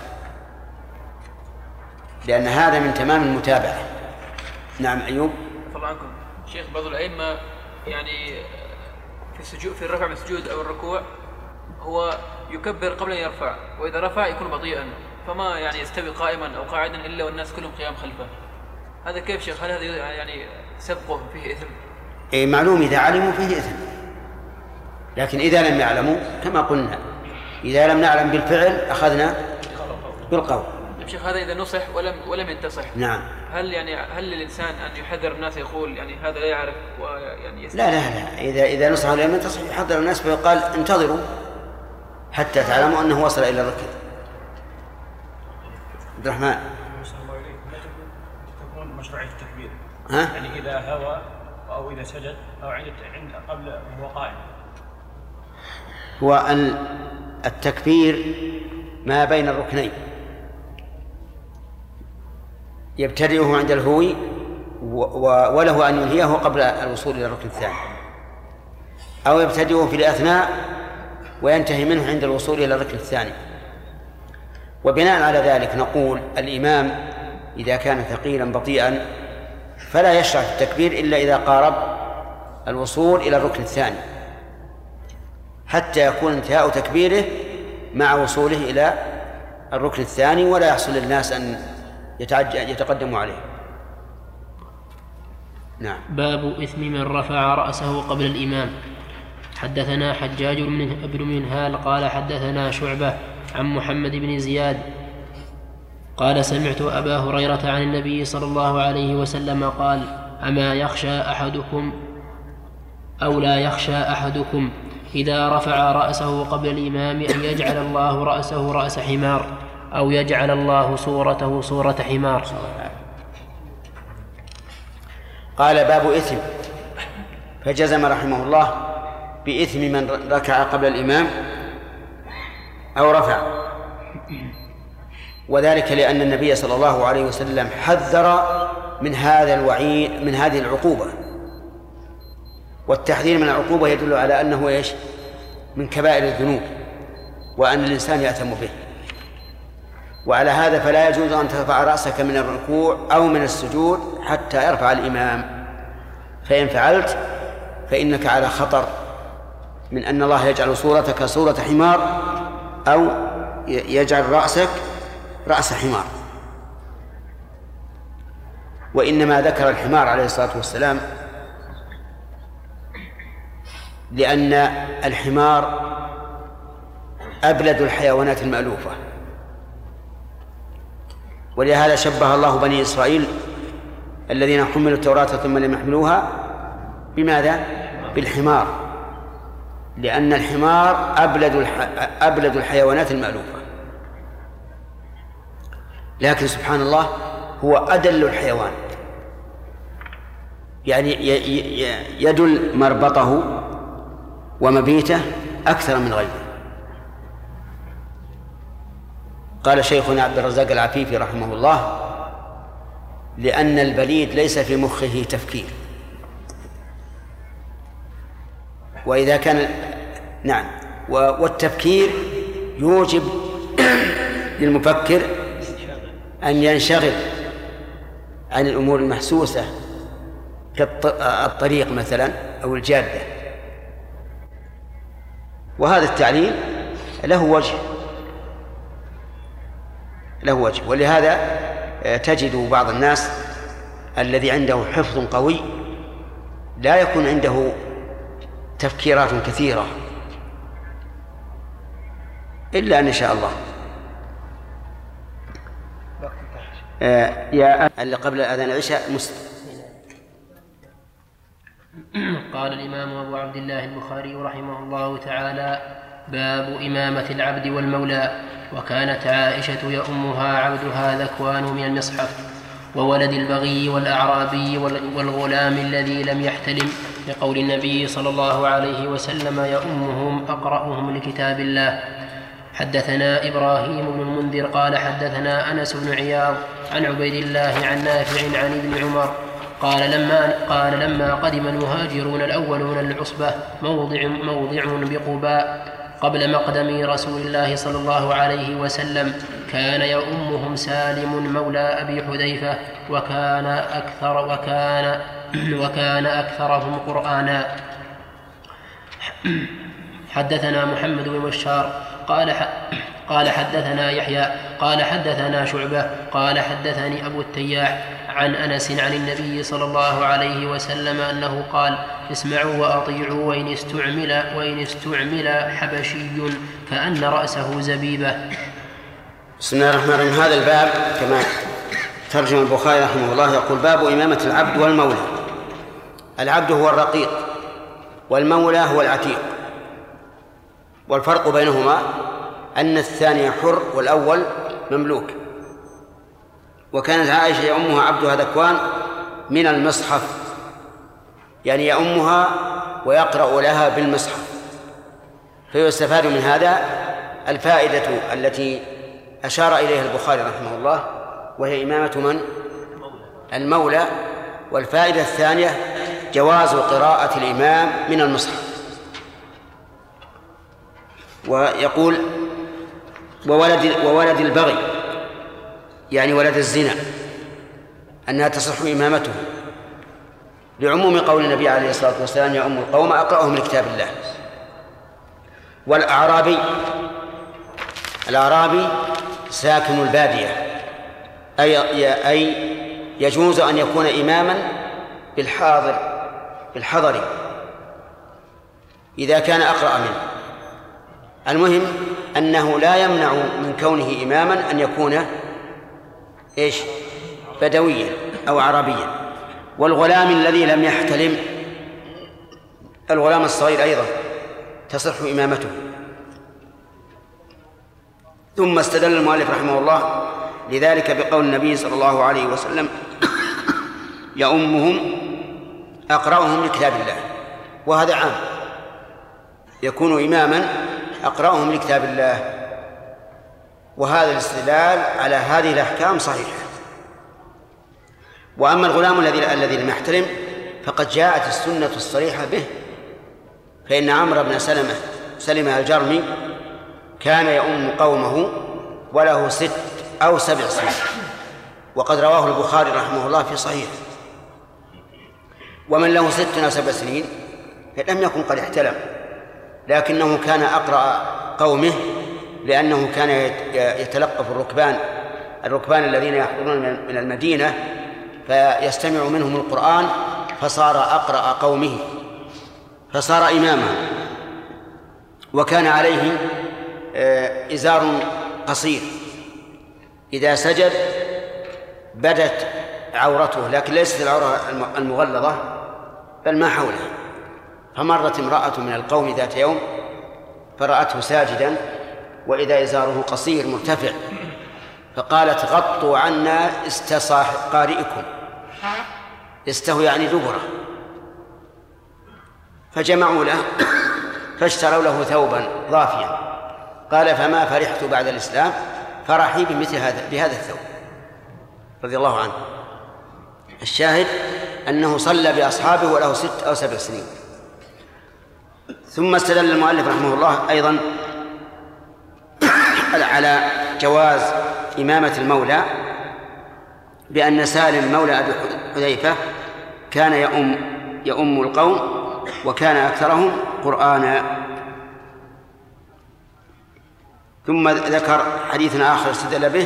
لأن هذا من تمام المتابعة. نعم أيوب. طبعا عنكم شيخ، بعض الأئمة يعني في الرفع من السجود أو الركوع هو يكبر قبل أن يرفع، وإذا رفع يكون بطيئا، فما يعني يستوي قائما أو قاعدا إلا والناس كلهم قيام خلفه. هذا كيف شيخ؟ هل هذا يعني سبقه فيه إثم؟ إيه معلوم، إذا علموا فيه إثم، لكن إذا لم يعلموا كما قلنا إذا لم نعلم بالفعل أخذنا بالقول. شيخ هذا إذا نصح ولم ينتصح، نعم، هل للإنسان أن يحذر الناس يقول يعني هذا لا يعرف ويعني لا إذا نصح ولم ينتصح يحذر الناس فيقال انتظروا حتى تعلموا أنه وصل إلى الركن. عبد الرحمن. تكون مشروعية التكبير ها؟ يعني إذا هوى أو إذا سجد أو عند قبل وهو قائم. هو أن التكبير ما بين الركنين يبتدئه عند الهوي وله أن ينهيه قبل الوصول إلى الركن الثاني، أو يبتدئه في الأثناء وينتهي منه عند الوصول إلى الركن الثاني. وبناء على ذلك نقول الإمام إذا كان ثقيلا بطيئا فلا يشرع في التكبير إلا إذا قارب الوصول إلى الركن الثاني، حتى يكون انتهاء تكبيره مع وصوله إلى الركن الثاني ولا يحصل للناس أن يتقدموا عليه. نعم. باب إثم من رفع رأسه قبل الإمام. حدثنا حجاج بن منهال قال حدثنا شعبة عن محمد بن زياد قال سمعت أبا هريرة عن النبي صلى الله عليه وسلم قال أما يخشى أحدكم أو لا يخشى أحدكم إذا رفع رأسه قبل الإمام أن يجعل الله رأسه رأس حمار أو يجعل الله صورته صورة حمار. قال باب إثم، فجزم رحمه الله بإثم من ركع قبل الإمام أو رفع، وذلك لأن النبي صلى الله عليه وسلم حذر من هذا الوعيد من هذه العقوبة، والتحذير من العقوبة يدل على أنه إيش؟ من كبائر الذنوب، وأن الإنسان يأثم به. وعلى هذا فلا يجوز أن ترفع رأسك من الركوع أو من السجود حتى يرفع الإمام، فإن فعلت فإنك على خطر من أن الله يجعل صورتك صورة حمار أو يجعل رأسك رأس حمار. وإنما ذكر الحمار عليه الصلاة والسلام لأن الحمار أبلد الحيوانات المألوفة، ولهذا شبه الله بني إسرائيل الذين حملوا التوراة ثم لم يحملوها بماذا؟ بالحمار، لأن الحمار أبلد الحيوانات المألوفة. لكن سبحان الله هو أدل الحيوان، يعني يدل مربطه ومبيته أكثر من غيره. قال شيخنا عبد الرزاق العفيفي رحمه الله: لأن البليد ليس في مخه تفكير، وإذا كان نعم والتفكير يوجب للمفكر أن ينشغل عن الأمور المحسوسة كالطريق مثلا أو الجادة، وهذا التعليل له وجه. ولهذا تجد بعض الناس الذي عنده حفظ قوي لا يكون عنده تفكيرات كثيرة إلا أن شاء الله. يا اللي قبل أذان العشاء مسلم. قال الإمام أبو عبد الله البخاري رحمه الله تعالى: باب إمامة العبد والمولى. وكانت عائشة يؤمها عبدها ذكوان من المصحف، وولد البغي والأعرابي والغلام الذي لم يحتلم، لقول النبي صلى الله عليه وسلم: يؤمهم أقرأهم لكتاب الله. حدثنا إبراهيم بن المنذر قال حدثنا أنس بن عياض عن عبيد الله عن نافع عن ابن عمر قال لما قدم المهاجرون الأولون العصبة موضع بقباء قبل مقدم رسول الله صلى الله عليه وسلم، كان يؤمهم سالم مولى أبي حذيفة، وكان أكثرهم قرآنا. حدثنا محمد بن بشار قال حدثنا يحيى قال حدثنا شعبة قال حدثني أبو التياح عن أنس عن النبي صلى الله عليه وسلم أنه قال: اسمعوا وأطيعوا وإن استعمل حبشي كأن رأسه زبيبة. بسم الله الرحمن الرحيم. هذا الباب كما ترجم البخاري رحمه الله يقول: باب إمامة العبد والمولى. العبد هو الرقيق والمولى هو العتيق، والفرق بينهما أن الثاني حر والأول مملوك. وكانت عائشة يؤمها عبدها ذكوان من المصحف، يعني يؤمها ويقرأ لها بالمصحف. فيستفاد من هذا الفائدة التي أشار إليها البخاري رحمه الله، وهي إمامة من؟ المولى. والفائدة الثانية جواز قراءة الإمام من المصحف. ويقول: وولد البغي، يعني ولد الزنا، أنها تصح إمامته، لعموم قول النبي عليه الصلاة والسلام: يؤم القوم أقرأهم لكتاب الله. والأعرابي ساكن البادية، أي يجوز أن يكون إماما بالحضر إذا كان أقرأ منه. المهم أنه لا يمنع من كونه إماما أن يكون بدويا أو عربيا. والغلام الذي لم يحتلم، الغلام الصغير أيضا تصح إمامته. ثم استدل المؤلف رحمه الله لذلك بقول النبي صلى الله عليه وسلم: يؤمهم أقرأهم لكتاب الله. وهذا عام، يكون إماما أقرأهم لكتاب الله. وهذا الاستدلال على هذه الأحكام صحيح. وأما الغلام الذي لم يحترم فقد جاءت السنة الصريحة به، فإن عمرو بن سلمة الجرمي كان يؤم قومه وله 6 أو 7 سنين، وقد رواه البخاري رحمه الله في صحيح. ومن له 6 أو 7 سنين لم يكن قد احتلم، لكنه كان أقرأ قومه، لأنه كان يتلقف الركبان الذين يحضرون من المدينة فيستمع منهم القرآن، فصار أقرأ قومه. فصار إماما، وكان عليه إزار قصير، إذا سجد بدت عورته، لكن ليست العورة المغلظة بل ما حوله. فمرت امرأة من القوم ذات يوم فرأته ساجدا وإذا إزاره قصير مرتفع، فقالت: غطوا عنا استصاح قارئكم. استه يعني دبره. فجمعوا له فاشتروا له ثوبا ضافيا. قال: فما فرحت بعد الإسلام فرحي بهذا الثوب، رضي الله عنه. الشاهد أنه صلى بأصحابه وله 6 أو 7 سنين. ثم استدل المؤلف رحمه الله أيضا على جواز إمامة المولى بأن سالم مولى أبي حذيفة كان يؤم القوم وكان أكثرهم قرآنا. ثم ذكر حديث آخر استدل به: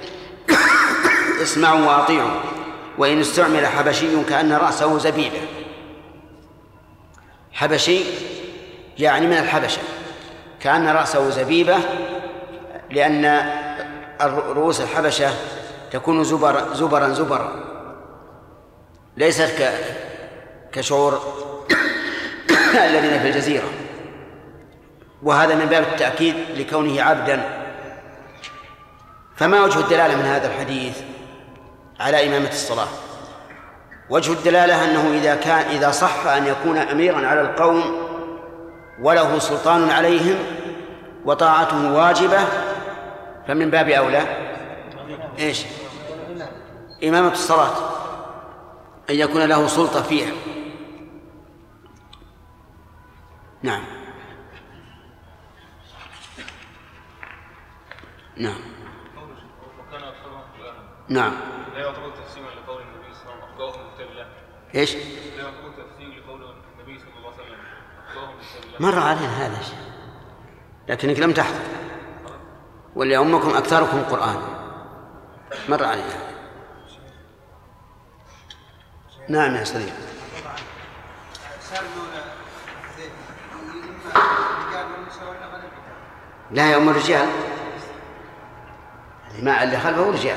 اسمعوا وأطيعوا وإن استعمل حبشي كأن رأسه زبيبة. حبشي يعني من الحبشة، كأن رأسه زبيبة، لأن رؤوس الحبشة تكون زبرا ليست كشعور الذين في الجزيرة. وهذا من باب التأكيد لكونه عبدا. فما وجه الدلالة من هذا الحديث على إمامة الصلاة؟ وجه الدلالة أنه إذا صح أن يكون أميرا على القوم وله سلطان عليهم وطاعته واجبة، فمن باب أولى إيش؟ إمامة الصلاة، أن يكون له سلطة فيها. نعم. نعم. نعم. لا يعتبر تفسيرا لقول النبي صلى الله عليه وسلم أخطأهم بكتاب الله. إيش؟ لا يعتبر تفسير لقول النبي صلى الله عليه وسلم أخطأهم بكتاب الله. مر علينا هذا الشيء لكنك لم تحضر. وليؤمكم أكثركم قرآن، مر علينا. نعم يا صديق. لا يا أم الرجال، اللي خلفه رجال.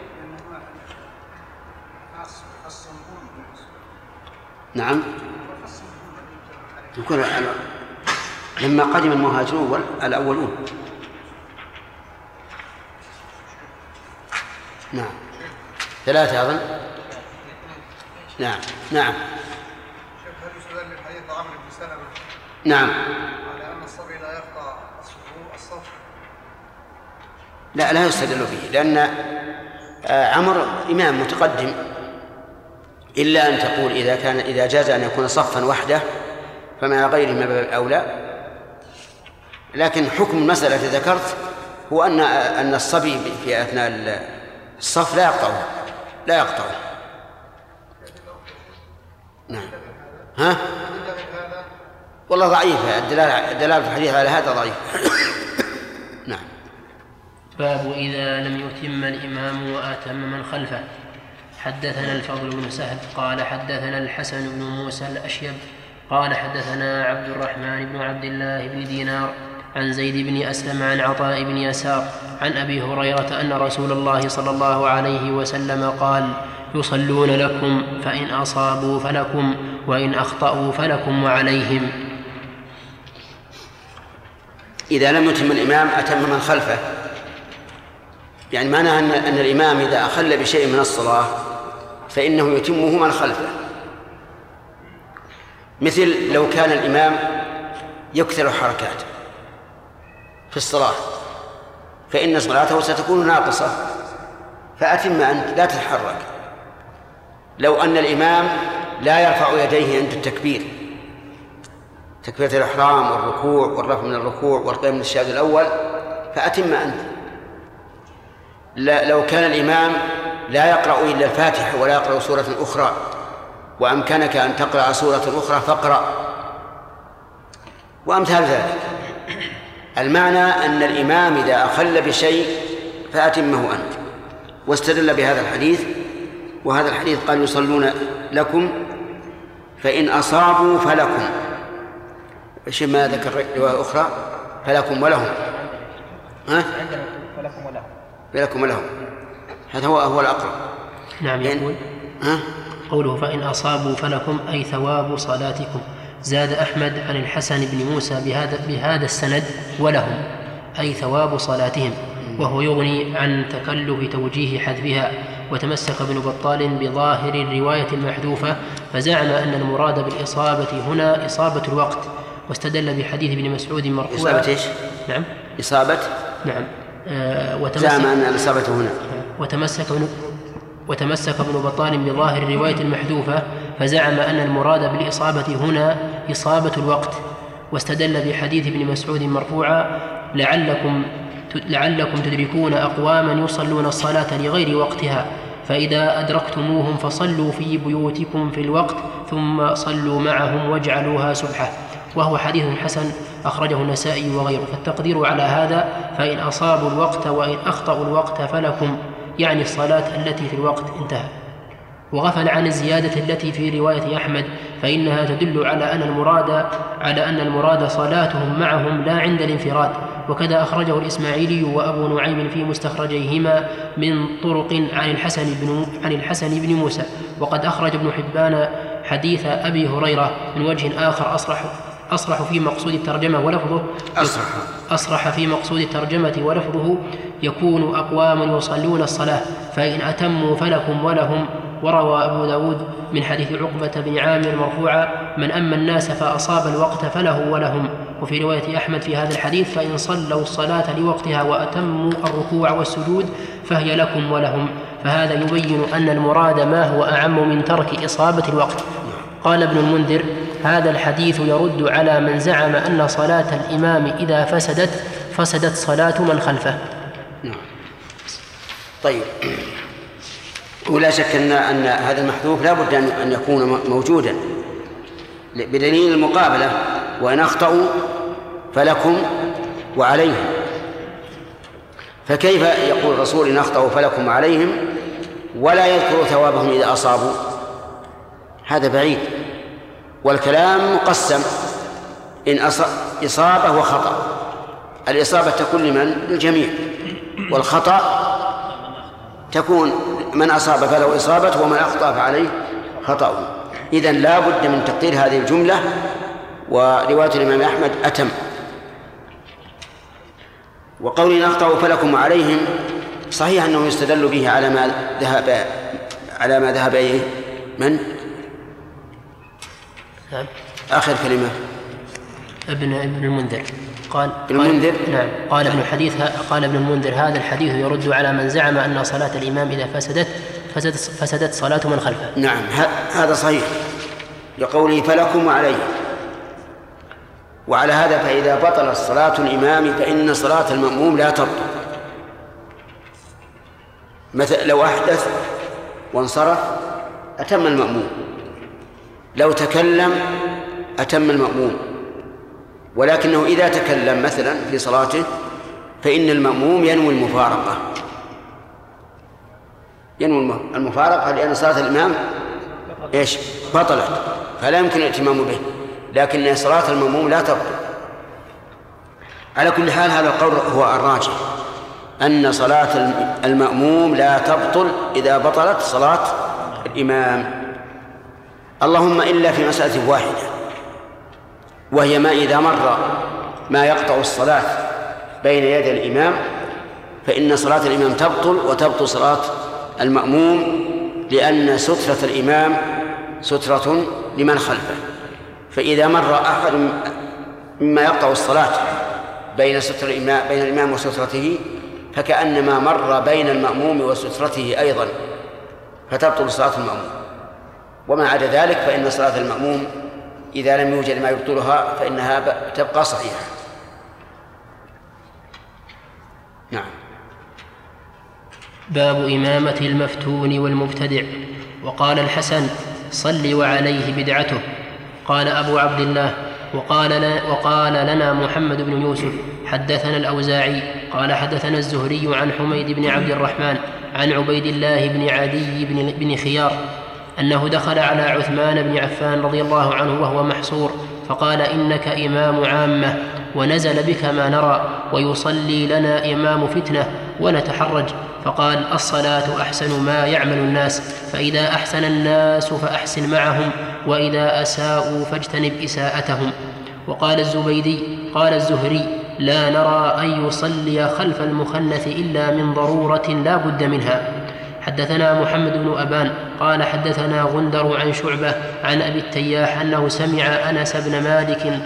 نعم. يكون لما قدم المهاجرون الأولون. نعم. 3 أظن. نعم. نعم. هل يستدل لحديث عمرو بن سلمة نعم على أن الصبي لا يقطع الصف؟ لا يستدل به، لأن عمرو إمام متقدم، إلا أن تقول إذا جاز أن يكون صفا وحده فما غيره من باب أولى. لكن حكم المسألة التي ذكرت هو أن الصبي في أثناء الصف لا يقطعه. نعم. ها؟ والله ضعيفة الدلالة في الحديث على هذا ضعيف. نعم. باب إذا لم يتم الإمام وآتم من خلفه. حدثنا الفضل بن سهل قال حدثنا الحسن بن موسى الأشيب قال حدثنا عبد الرحمن بن عبد الله بن دينار عن زيد بن أسلم عن عطاء بن يسار عن أبي هريرة أن رسول الله صلى الله عليه وسلم قال: يصلون لكم فإن أصابوا فلكم وإن أخطأوا فلكم وعليهم. إذا لم يتم الإمام أتم من خلفه، يعني معنى أن الإمام إذا أخل بشيء من الصلاة فإنه يتمه من خلفه. مثل لو كان الإمام يكثر حركات في الصلاة فإن صلاته ستكون ناقصة، فأتم أنت لا تتحرك. لو أن الإمام لا يرفع يديه عند التكبير، تكبيرة الإحرام والركوع والرفع من الركوع والقيام من الشهادة الأول، فأتم أنت. لو كان الإمام لا يقرأ إلا الفاتحة ولا يقرأ سورة أخرى وأمكنك أن تقرأ سورة أخرى فاقرأ، وأمثال ذلك. المعنى أن الإمام إذا أخل بشيء فأتمه أنت. واستدل بهذا الحديث، وهذا الحديث قال: يصلون لكم فإن أصابوا فلكم شيء ما ذكر رواية أخرى فلكم ولهم. ها؟ فلكم ولهم. هذا هو الأقرب. نعم. يقول قوله فإن أصابوا فلكم أي ثواب صلاتكم. زاد أحمد عن الحسن بن موسى بهذا السند ولهم أي ثواب صلاتهم، وهو يغني عن تكلف توجيه حذفها. وتمسك ابن بطال بظاهر الرواية المحذوفة فزعم أن المراد بالإصابة هنا إصابة الوقت، واستدل بحديث ابن مسعود مرفوعا. إصابة إيش؟ نعم. إصابة. نعم. زعم أن الإصابة هنا. وتمسك ابن بطال بظاهر الرواية المحذوفة فزعم أن المراد بالإصابة هنا إصابة الوقت، واستدل بحديث ابن مسعود مرفوعا لعلكم تدركون أقواما يصلون الصلاة لغير وقتها فإذا أدركتموهم فصلوا في بيوتكم في الوقت ثم صلوا معهم واجعلوها سبحة، وهو حديث حسن أخرجه النسائي وغيره. فالتقدير على هذا فإن أصابوا الوقت وإن أخطأوا الوقت فلكم، يعني الصلاة التي في الوقت. انتهى. وغفل عن الزيادة التي في رواية أحمد فإنها تدل على أن المراد صلاتهم معهم لا عند الانفراد، وكذا أخرجه الإسماعيلي وأبو نعيم في مستخرجيهما من طرق عن الحسن بن موسى. وقد أخرج ابن حبان حديث أبي هريرة من وجه آخر أصرح في مقصود الترجمة ولفظه يكون أقوام يصلون الصلاة فإن أتموا فلكم ولهم. وروى أبو داود من حديث عقبة بن عامر مرفوعا من أما الناس فأصاب الوقت فله ولهم. وفي رواية أحمد في هذا الحديث فإن صلوا الصلاة لوقتها وأتموا الركوع والسجود فهي لكم ولهم. فهذا يبين أن المراد ما هو أعم من ترك إصابة الوقت. قال ابن المنذر هذا الحديث يرد على من زعم أن صلاة الإمام إذا فسدت صلاة من خلفه. طيب، ولا شك أن هذا المحذوف لا بد أن يكون موجودا بدليل المقابلة وإن أخطأوا فلكم وعليهم. فكيف يقول الرسول إن أخطأوا فلكم وعليهم ولا يذكر ثوابهم إذا أصابوا؟ هذا بعيد. والكلام مقسم إن إصابة وخطأ. الإصابة تكون لمن؟ للجميع، والخطأ تكون من أصاب فله إصابة ومن أخطأ فعليه خطأه. إذن لا بد من تقدير هذه الجملة، ورواية الإمام أحمد أتم. وقول إن أخطأوا فلكم وعليهم صحيح أنه يستدل به على ما ذهب إليه من؟ آخر كلمة ابن المنذر قال نعم. قال ابن المنذر هذا الحديث يرد على من زعم أن صلاة الإمام إذا فسدت صلاة من خلفه. نعم، هذا صحيح لقوله فلكم وعليهم. وعلى هذا فإذا بطلت صلاة الإمام فإن صلاة المأموم لا تبطل. مثل لو أحدث وانصرف أتم المأموم، لو تكلم أتم المأموم، ولكنه إذا تكلم مثلا في صلاته فإن المأموم ينوي المفارقة لأن صلاة الإمام بطلت فلا يمكن الائتمام به، لكن صلاة المأموم لا تبطل. على كل حال هذا القول هو الراجح، أن صلاة المأموم لا تبطل إذا بطلت صلاة الإمام، اللهم إلا في مسألة واحدة، وهي ما إذا مر ما يقطع الصلاة بين يدي الإمام فإن صلاة الإمام تبطل وتبطل صلاة المأموم، لأن سترة الإمام سترة لمن خلفه. فإذا مر أحد مما يقطع الصلاة بين الإمام وسترته فكأنما مر بين المأموم وسترته أيضا، فتبطل صلاة المأموم. وما عدا ذلك فإن صلاة المأموم إذا لم يوجد ما يبطلها فإنها تبقى صحيحة. نعم. باب إمامة المفتون والمبتدع. وقال الحسن صل وعليه بدعته. قال أبو عبد الله وقال لنا محمد بن يوسف حدثنا الأوزاعي قال حدثنا الزهري عن حميد بن عبد الرحمن عن عبيد الله بن عدي بن خيار أنه دخل على عثمان بن عفان رضي الله عنه وهو محصور فقال إنك إمام عامة ونزل بك ما نرى ويصلي لنا إمام فتنة ونتحرج. فقال الصلاة أحسن ما يعمل الناس، فإذا أحسن الناس فأحسن معهم، وإذا أساءوا فاجتنب إساءتهم. وقال الزبيدي قال الزهري لا نرى أن يصلي خلف المخنث إلا من ضرورة لا بد منها. حدثنا محمد بن أبان قال حدثنا غندر عن شعبة عن أبي التياح أنه سمع أنس بن مالك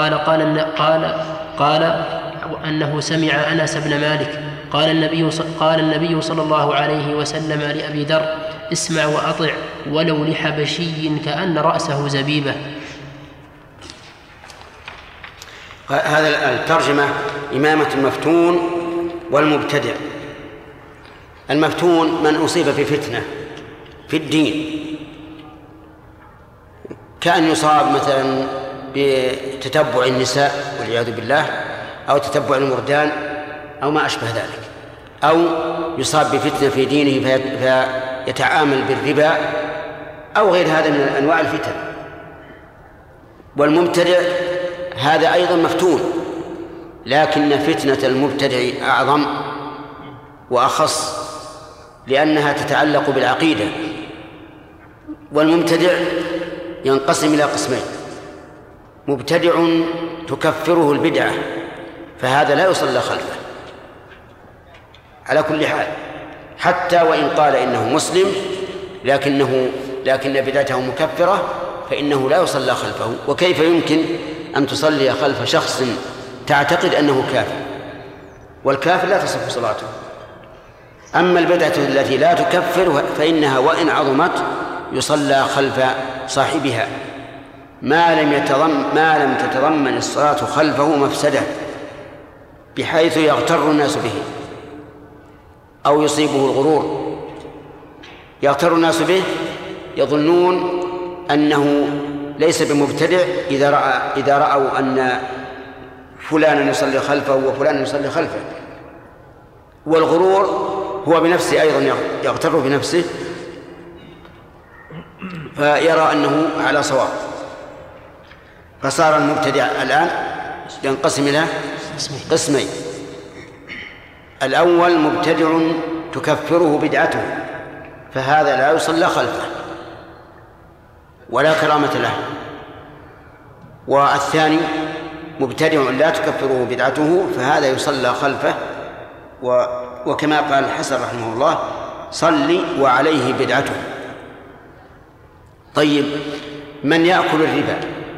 قال أنه سمع أنس بن مالك قال النبي صلى الله عليه وسلم لأبي ذر اسمع وأطع ولو لحبشي كأن رأسه زبيبة. هذا الترجمة إمامة المفتون والمبتدع. المفتون من أصيب في فتنة في الدين، كأن يصاب مثلا بتتبع النساء والعياذ بالله، أو تتبع المردان أو ما أشبه ذلك، أو يصاب بفتنة في دينه فيتعامل بالربا أو غير هذا من أنواع الفتن. والمبتدع هذا أيضا مفتون، لكن فتنة المبتدع أعظم وأخص لأنها تتعلق بالعقيدة. والمبتدع ينقسم إلى قسمين: مبتدع تكفره البدعة فهذا لا يصلى خلفه على كل حال، حتى وإن قال إنه مسلم لكن بدعته مكفرة فإنه لا يصلى خلفه. وكيف يمكن أن تصلي خلف شخص تعتقد أنه كافر؟ والكافر لا تصح صلاته. أما البدعة التي لا تكفر فإنها وإن عظمت يصلى خلف صاحبها ما لم تتضمن الصلاة خلفه مفسدة بحيث يغتر الناس به أو يصيبه الغرور. يغتر الناس به، يظنون أنه ليس بمبتدع إذا رأوا أن فلانا يصلي خلفه وفلانا يصلي خلفه. والغرور هو بنفسه أيضا يغتر بنفسه فيرى أنه على صواب. فصار المبتدع الآن ينقسم إلى قسمين: الأول مبتدع تكفره بدعته فهذا لا يصلى خلفه ولا كرامة له. والثاني مبتدع لا تكفره بدعته فهذا يصلى خلفه، وكما قال الحسن رحمه الله: صلي وعليه بدعته. طيب، من يأكل الربا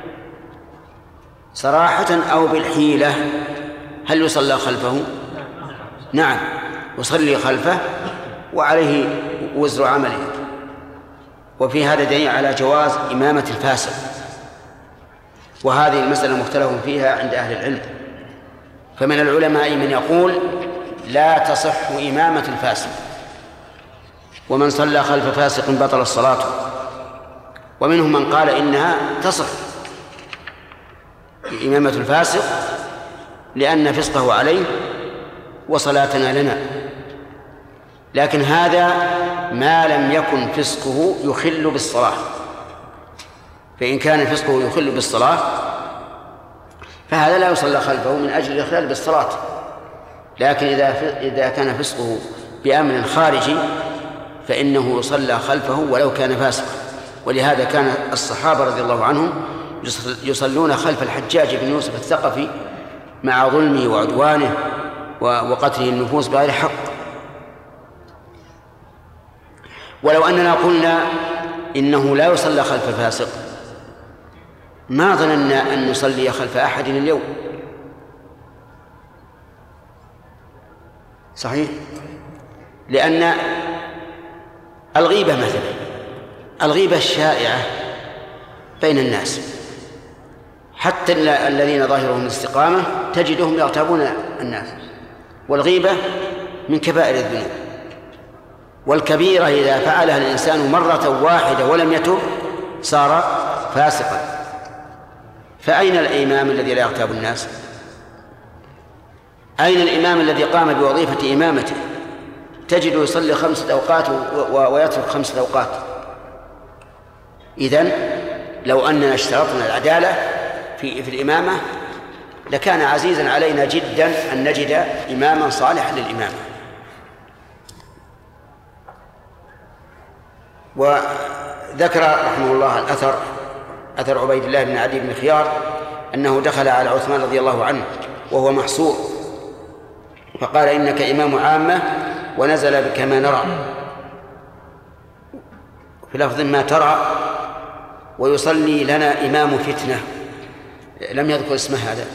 صراحة أو بالحيلة هل يصلى خلفه؟ نعم، يصلي خلفه وعليه وزر عمله. وفي هذا دليل على جواز إمامة الفاسق، وهذه المسألة مختلف فيها عند أهل العلم. فمن العلماء من يقول لا تصح إمامة الفاسق، ومن صلى خلف فاسق بطل الصلاة، ومنهم من قال إنها تصح إمامة الفاسق لأن فسقه عليه وصلاتنا لنا. لكن هذا ما لم يكن فسقه يخل بالصلاة، فإن كان فسقه يخل بالصلاة فهذا لا يصلى خلفه من أجل الإخلال بالصلاة. لكن إذا كان فسقه بأمر خارجي فإنه يصلى خلفه ولو كان فاسقا. ولهذا كان الصحابة رضي الله عنهم يصلون خلف الحجاج بن يوسف الثقفي مع ظلمه وعدوانه وقتله النفوس بغير حق. ولو أننا قلنا إنه لا يصلى خلف الفاسق ما ظننا أن نصلي خلف أحد اليوم. صحيح؟ لأن الغيبة مثلا، الغيبة الشائعة بين الناس حتى الذين ظاهرهم الاستقامة تجدهم يغتابون الناس، والغيبة من كبائر الذنوب. والكبيرة إذا فعلها الإنسان مرة واحدة ولم يتب صار فاسقا. فأين الإمام الذي لا يغتاب الناس؟ أين الإمام الذي قام بوظيفة إمامته؟ تجد يصلي 5 أوقات ويترك 5 أوقات. إذن لو أننا اشترطنا العدالة في الإمامة لكان عزيزا علينا جدا أن نجد إماما صالحا للإمامة. وذكر رحمه الله أثر عبيد الله بن عدي بن خيار أنه دخل على عثمان رضي الله عنه وهو محصور فقال إنك إمام عامة ونزل بك ما نرى، في لفظ ما ترى، ويصلي لنا إمام فتنة. لم يذكر اسمه هذا.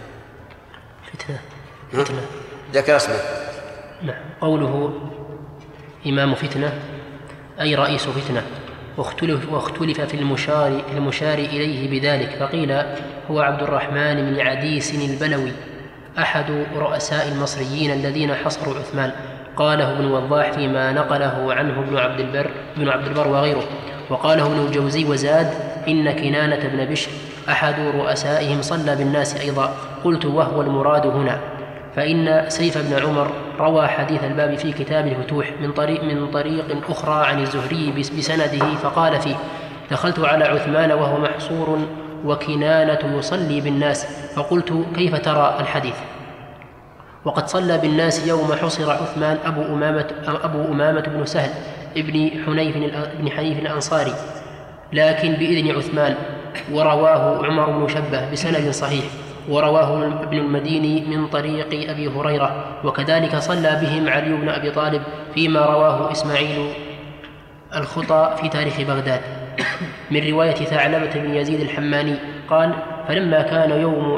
فتنة ذكر اسمه. نعم. قوله إمام فتنة أي رئيس فتنة، واختلف في المشار إليه بذلك، فقيل هو عبد الرحمن بن عديس البلوي أحد رؤساء المصريين الذين حصروا عثمان. قاله ابن وضاح فيما نقله عنه ابن عبد البر وغيره. وقاله ابن الجوزي وزاد إن كنانة بن بشر أحد رؤسائهم صلى بالناس أيضا. قلت وهو المراد هنا، فإن سيف بن عمر روى حديث الباب في كتاب الفتوح من طريق أخرى عن الزهري بسنده، فقال فيه: دخلت على عثمان وهو محصور وكنانة يصلي بالناس، فقلت كيف ترى الحديث؟ وقد صلى بالناس يوم حصر عثمان أبو أمامة بن سهل ابن حنيف الأنصاري، لكن بإذن عثمان. ورواه عمر بن شبه بسند صحيح، ورواه ابن المديني من طريق أبي هريرة. وكذلك صلى بهم علي بن أبي طالب فيما رواه إسماعيل الخطى في تاريخ بغداد من رواية ثعلبة بن يزيد الحماني قال: فلما كان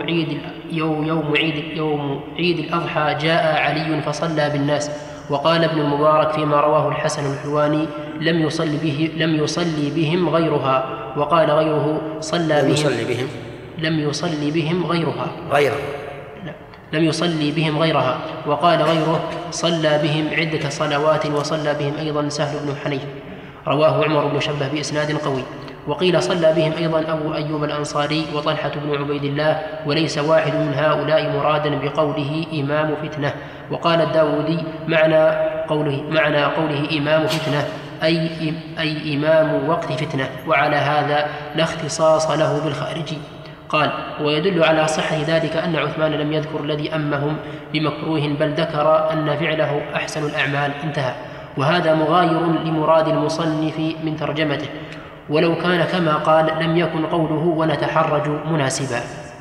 يوم عيد الأضحى جاء علي فصلى بالناس. وقال ابن المبارك فيما رواه الحسن الحلواني: لم يصلي بهم غيرها. وقال غيره: لم يصلي بهم غيرها. وقال غيره: صلى بهم عدة صلوات وصلى بهم أيضا سهل بن حنيف. رواه عمر بن شبه بإسناد قوي. وقيل صلى بهم أيضا أبو أيوب الأنصاري وطلحة بن عبيد الله، وليس واحد من هؤلاء مرادا بقوله إمام فتنة. وقال الداودي معنى قوله إمام فتنة أي إمام وقت فتنة، وعلى هذا لا اختصاص له بالخارجي. قال: ويدل على صحة ذلك أن عثمان لم يذكر الذي أمهم بمكروه، بل ذكر أن فعله أحسن الأعمال. انتهى. وهذا مغاير لمراد المصنف من ترجمته، ولو كان كما قال لم يكن قوله ونتحرج مناسبا.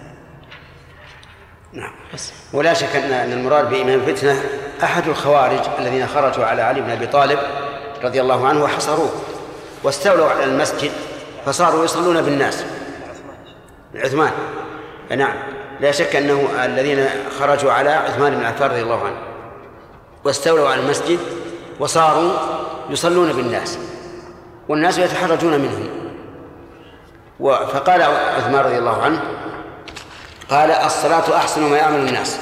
نعم. ولا شك أن المراد بإمام فتنة أحد الخوارج الذين خرجوا على علي بن أبي طالب رضي الله عنه وحصروه واستولوا على المسجد فصاروا يصلون بالناس. عثمان، نعم، لا شك أنه الذين خرجوا على عثمان بن عفان رضي الله عنه واستولوا على المسجد وصاروا يصلون بالناس والناس يتحرجون منهم. فقال عثمان رضي الله عنه: قال: الصلاة أحسن ما يعمل الناس.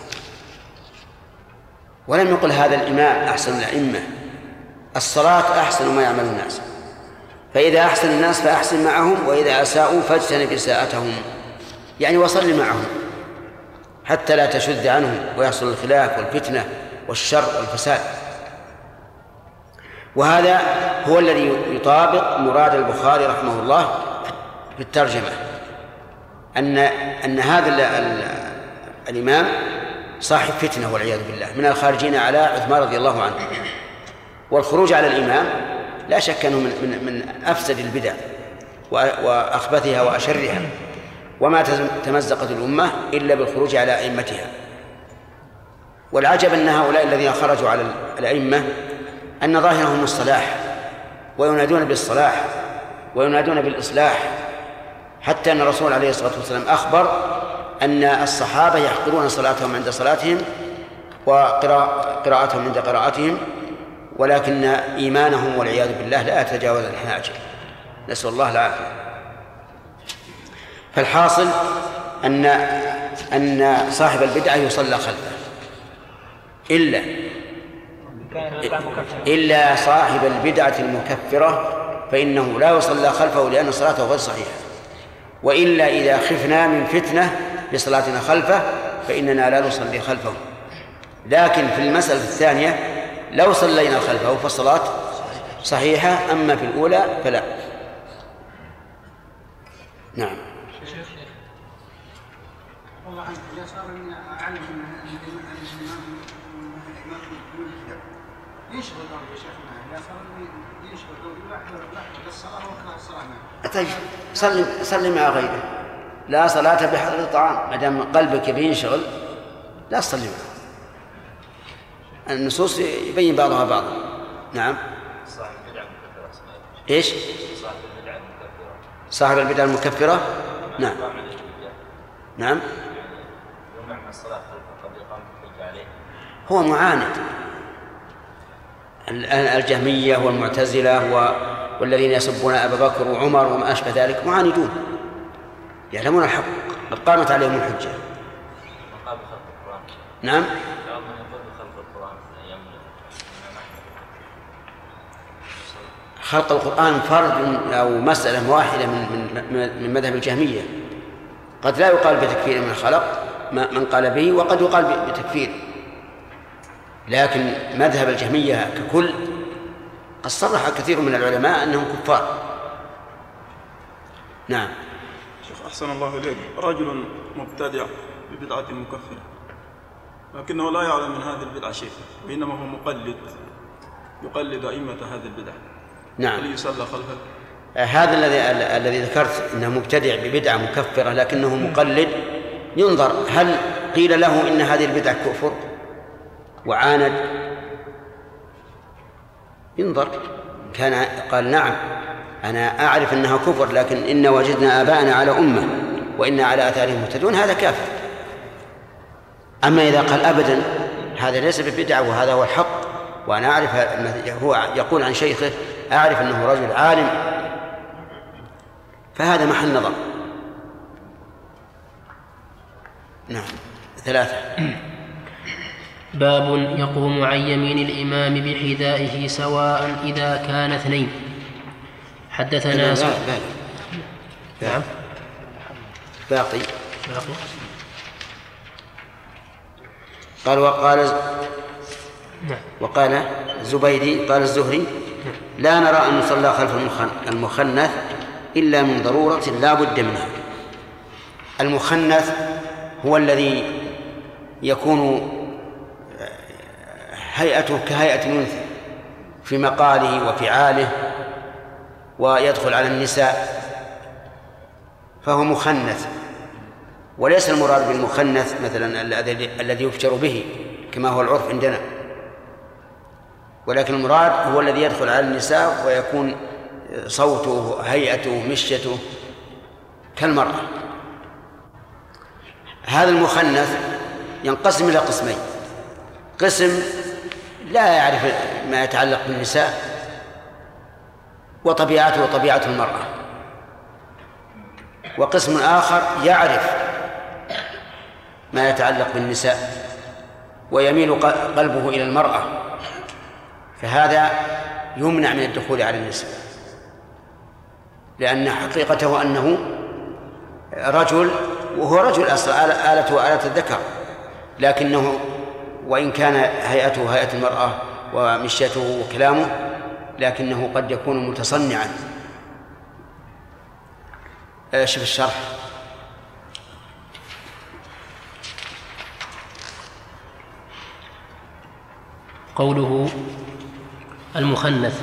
ولم يقل هذا الإمام أحسن الأئمة، الصلاة أحسن ما يعمل الناس، فإذا أحسن الناس فأحسن معهم، وإذا أساءوا فاجتنب إساءتهم، يعني وصل معهم حتى لا تشد عنهم ويحصل الخلاف والفتنة والشر والفساد. وهذا هو الذي يطابق مراد البخاري رحمه الله في الترجمة، أن هذا الإمام صاحب فتنة والعياذ بالله من الخارجين على عثمان رضي الله عنه. والخروج على الإمام لا شك أنه من أفسد البدع وأخبثها وأشرها، وما تمزقت الأمة إلا بالخروج على أئمتها. والعجب أن هؤلاء الذين خرجوا على الأئمة أن ظاهرهم الصلاح وينادون بالصلاح وينادون بالإصلاح، حتى أن الرسول عليه الصلاة والسلام أخبر أن الصحابة يحقرون صلاتهم عند صلاتهم وقراءتهم عند قراءتهم، ولكن إيمانهم والعياذ بالله لا يتجاوز الحناجر، نسأل الله العافية. فالحاصل أن صاحب البدعة يصلى خلفه إلا صاحب البدعة المكفرة فإنه لا يصلى خلفه لأن صلاته غير صحيحة. وإلا إذا خفنا من فتنة بصلاتنا خلفه فإننا لا نصلي خلفه. لكن في المسألة الثانية لو صلينا خلفه فالصلاة صحيحة، أما في الأولى فلا. نعم. صار اني اعلم ان الامام يشغل قلبي يا شيخنا، يا صار اني يشغل قلبي لحظه الصلاه واكره الصلاه معه. طيب صلي مع غيره، لا صلاة بحضر الطعام، ما دام قلبك يبي ينشغل لا تصلي معه. النصوص يبين بعضها بعضا. نعم. صاحب البدعة المكفرة. ايش؟ صاحب البدعة المكفرة. صاحب البدعة المكفرة؟ نعم. نعم. يمنع من الصلاة خلفه قبل إقامة الحجة عليه. هو معاند. الجهمية والمعتزلة والذين يسبون أبا بكر وعمر وما أشبه ذلك معاندون، يعلمون الحق، قد قامت عليهم الحجة. مقابل خلق القرآن. نعم. من يقول بخلق القرآن أيام خلق القرآن فرد أو مسألة واحدة من مذهب الجهمية، قد لا يقال بتكفير من خلق من قال به، وقد يقال بتكفير، لكن مذهب الجهمية ككل قد صرح كثير من العلماء أنهم كفار. نعم. شيخ أحسن الله إليك، رجل مبتدع ببدعة مكفرة لكنه لا يعلم من هذه البدعة شيء، وإنما هو مقلد يقلد أئمة هذه البدعة. نعم. هل يصلى خلفه؟ هذا الذي ذكرت أنه مبتدع ببدعة مكفرة لكنه مقلد، ينظر هل قيل له إن هذه البدعة كفر وعاند، ينظر كان قال نعم أنا أعرف أنها كفر لكن إن وجدنا آباءنا على أمة وإنا على آثارهم مهتدون، هذا كافر. أما إذا قال أبدا هذا ليس ببدعة وهذا هو الحق وأنا أعرف هو يقول عن شيخه أعرف أنه رجل عالم، فهذا محل نظر. نعم. 3. باب يقوم عن يمين الإمام بحذائه سواء إذا كان 2. حدثنا نعم. باقي. قال وقال الزبيدي قال الزهري لا نرى أن نصلى خلف المخنث إلا من ضرورة لا بد منها. المخنث هو الذي يكون هيئته كهيئة الأنثى في مقاله وفعاله ويدخل على النساء، فهو مخنث، وليس المراد بالمخنث مثلا الذي يفجر به كما هو العرف عندنا، ولكن المراد هو الذي يدخل على النساء ويكون صوته هيئته مشيته كالمرأة. هذا المخنث ينقسم إلى قسمين: قسم لا يعرف ما يتعلق بالنساء وطبيعته وطبيعة المرأة، وقسم آخر يعرف ما يتعلق بالنساء ويميل قلبه إلى المرأة، فهذا يمنع من الدخول على النساء، لأن حقيقته أنه رجل، وهو رجل أصلا آلته آلة الذكر، لكنه وإن كان هيئته هيئة المرأة ومشيته وكلامه لكنه قد يكون متصنعا. شوف الشرح. قوله المخنث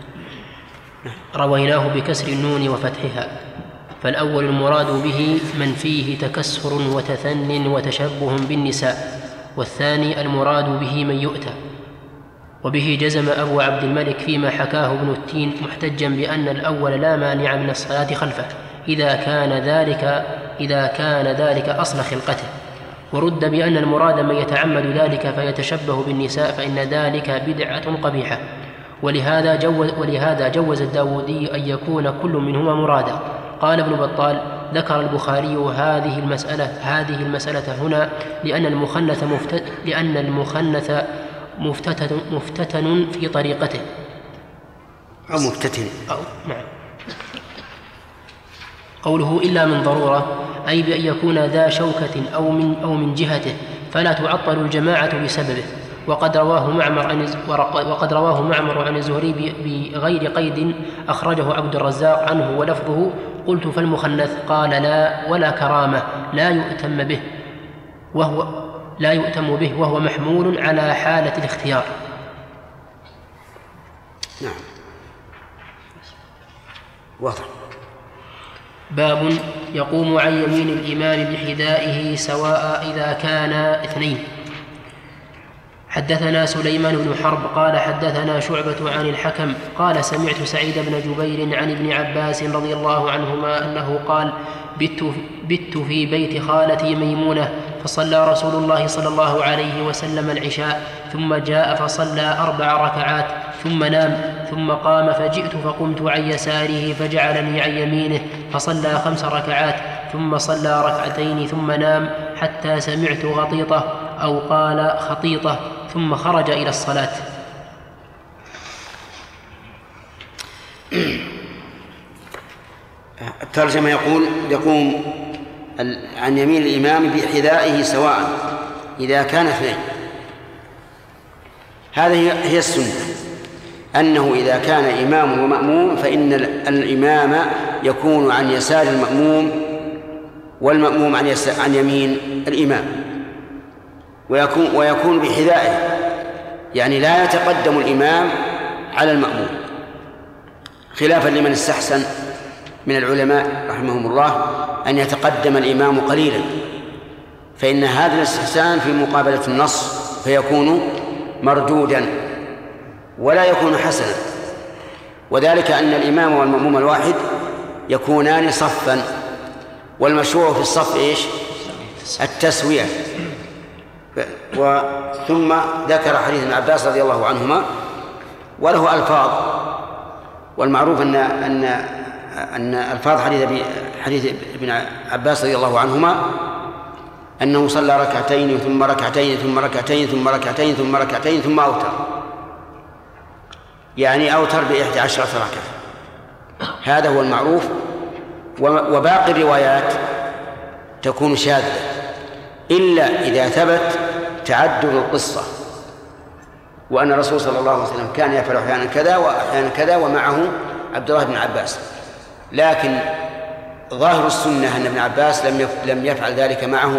رويناه بكسر النون وفتحها، فالأول المراد به من فيه تكسر وتثن وتشبه بالنساء، والثاني المراد به من يؤتى. وبه جزم أبو عبد الملك فيما حكاه ابن التين محتجا بأن الأول لا مانع من الصلاة خلفه إذا كان ذلك أصل خلقته، ورد بأن المراد من يتعمد ذلك فيتشبه بالنساء فإن ذلك بدعة قبيحة، ولهذا جوز الداودي أن يكون كل منهما مرادا. قال ابن بطال: ذكر البخاري هذه المسألة هنا لأن المخنث مفتتن في طريقته أو مفتتن. نعم. قوله إلا من ضرورة أي بأن يكون ذا شوكة أو من جهته فلا تعطل الجماعة بسببه. وقد رواه معمر عن الزهري بغير قيد أخرجه عبد الرزاق عنه ولفظه: قلت فالمخنث؟ قال: لا ولا كرامة لا يؤتم به. وهو لا يؤتم به وهو محمول على حالة الاختيار. نعم واضح. باب يقوم عن يمين الإمام بحذائه سواء إذا كان اثنين. حدثنا سليمان بن حرب قال حدثنا شعبة عن الحكم قال سمعت سعيد بن جبير عن ابن عباس رضي الله عنهما أنه قال بت في بيت خالتي ميمونة فصلى رسول الله صلى الله عليه وسلم العشاء ثم جاء فصلى 4 ركعات ثم نام ثم قام فجئت فقمت عن يساره فجعلني عن يمينه فصلى 5 ركعات ثم صلى 2 ركعتين ثم نام حتى سمعت غطيطة أو قال خطيطة ثم خرج إلى الصلاة. الترجمة يقول يقوم عن يمين الإمام بحذائه سواء إذا كان اثنين. هذه هي السنة، أنه إذا كان إمام ومأموم فإن الإمام يكون عن يسار المأموم والمأموم عن يمين الإمام، ويكون بحذائه، يعني لا يتقدم الإمام على المأموم، خلافا لمن استحسن من العلماء رحمهم الله أن يتقدم الإمام قليلا، فإن هذا الاستحسان في مقابلة النص فيكون مردودا ولا يكون حسنا، وذلك أن الإمام والمأموم الواحد يكونان صفا، والمشروع في الصف إيش؟ التسوية. ثم ذكر حديث ابن عباس رضي الله عنهما وله ألفاظ، والمعروف أن ألفاظ حديث ابن عباس رضي الله عنهما أنه صلى 2 ركعتين ثم 2 ركعتين ثم 2 ركعتين ثم 2 ركعتين ثم 2 ركعتين ثم أوتر، يعني أوتر ب11 ركعة. هذا هو المعروف، وباقي الروايات تكون شاذة إلا إذا ثبت تعدد القصة، وأن الرسول صلى الله عليه وسلم كان يفعل أحيانا كذا وأحيانا كذا ومعه عبد الله بن عباس، لكن ظاهر السنة أن ابن عباس لم يفعل ذلك معه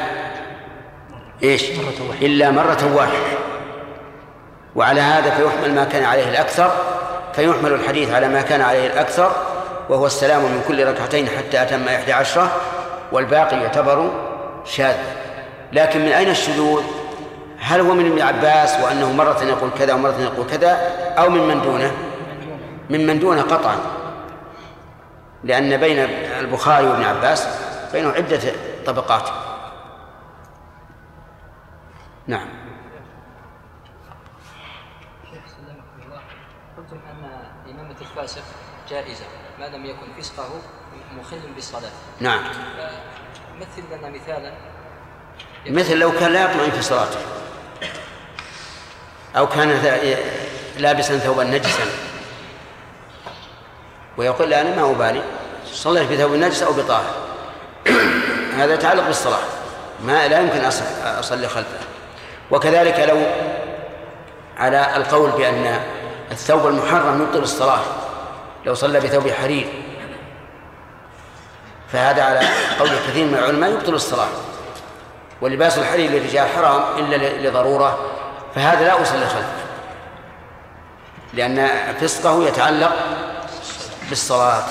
إلا مرة واحدة، وعلى هذا فيحمل ما كان عليه الأكثر، فيحمل الحديث على ما كان عليه الأكثر، وهو السلام من كل ركعتين حتى أتم 11، والباقي يعتبر شاذ. لكن من أين الشذوذ؟ هل هو من ابن عباس وأنه مرة يقول كذا ومرة يقول كذا، أو من دونه؟ من دونه قطعا، لأن بين البخاري وابن عباس بينه عدة طبقات. نعم. قلتم أن إمامة الفاسق جائزة ما لم يكن فسقه مخل بالصلاة. نعم. مثل لنا مثالا. مثل لو كان لا يطمئن في صلاته، أو كان لابسا ثوبا نجسا ويقول لا أنا ما أبالي صليت بثوب نجس أو بطاهر، هذا يتعلق بالصلاة، لا يمكن أصلي خلفه. وكذلك لو على القول بأن الثوب المحرم يبطل الصلاة، لو صلى بثوب حرير فهذا على قول كثير من العلماء يبطل الصلاة، ولباس الحرير للرجال حرام إلا لضرورة، فهذا لا أصلي خلفه، لأن فسقه يتعلق بالصلاة.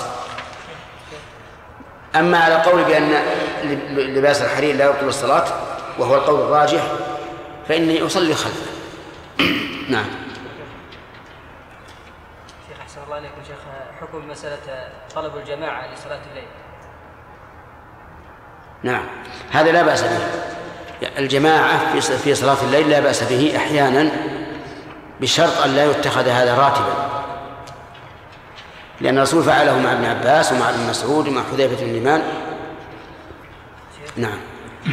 أما على قول بأن لباس الحرير لا يبطل الصلاة وهو القول الراجح فإني أصلي خلفه. نعم. شيخ أحسن الله عليكم شيخ، حكم مسألة طلب الجماعة لصلاة الليل. نعم، هذا لا بأس به، الجماعة في صلاة الليل لا بأس به أحيانا، بشرط أن لا يتخذ هذا راتبا، لأن الرسول فعله مع ابن عباس ومع ابن مسعود ومع حذيفة بن اليمان. نعم.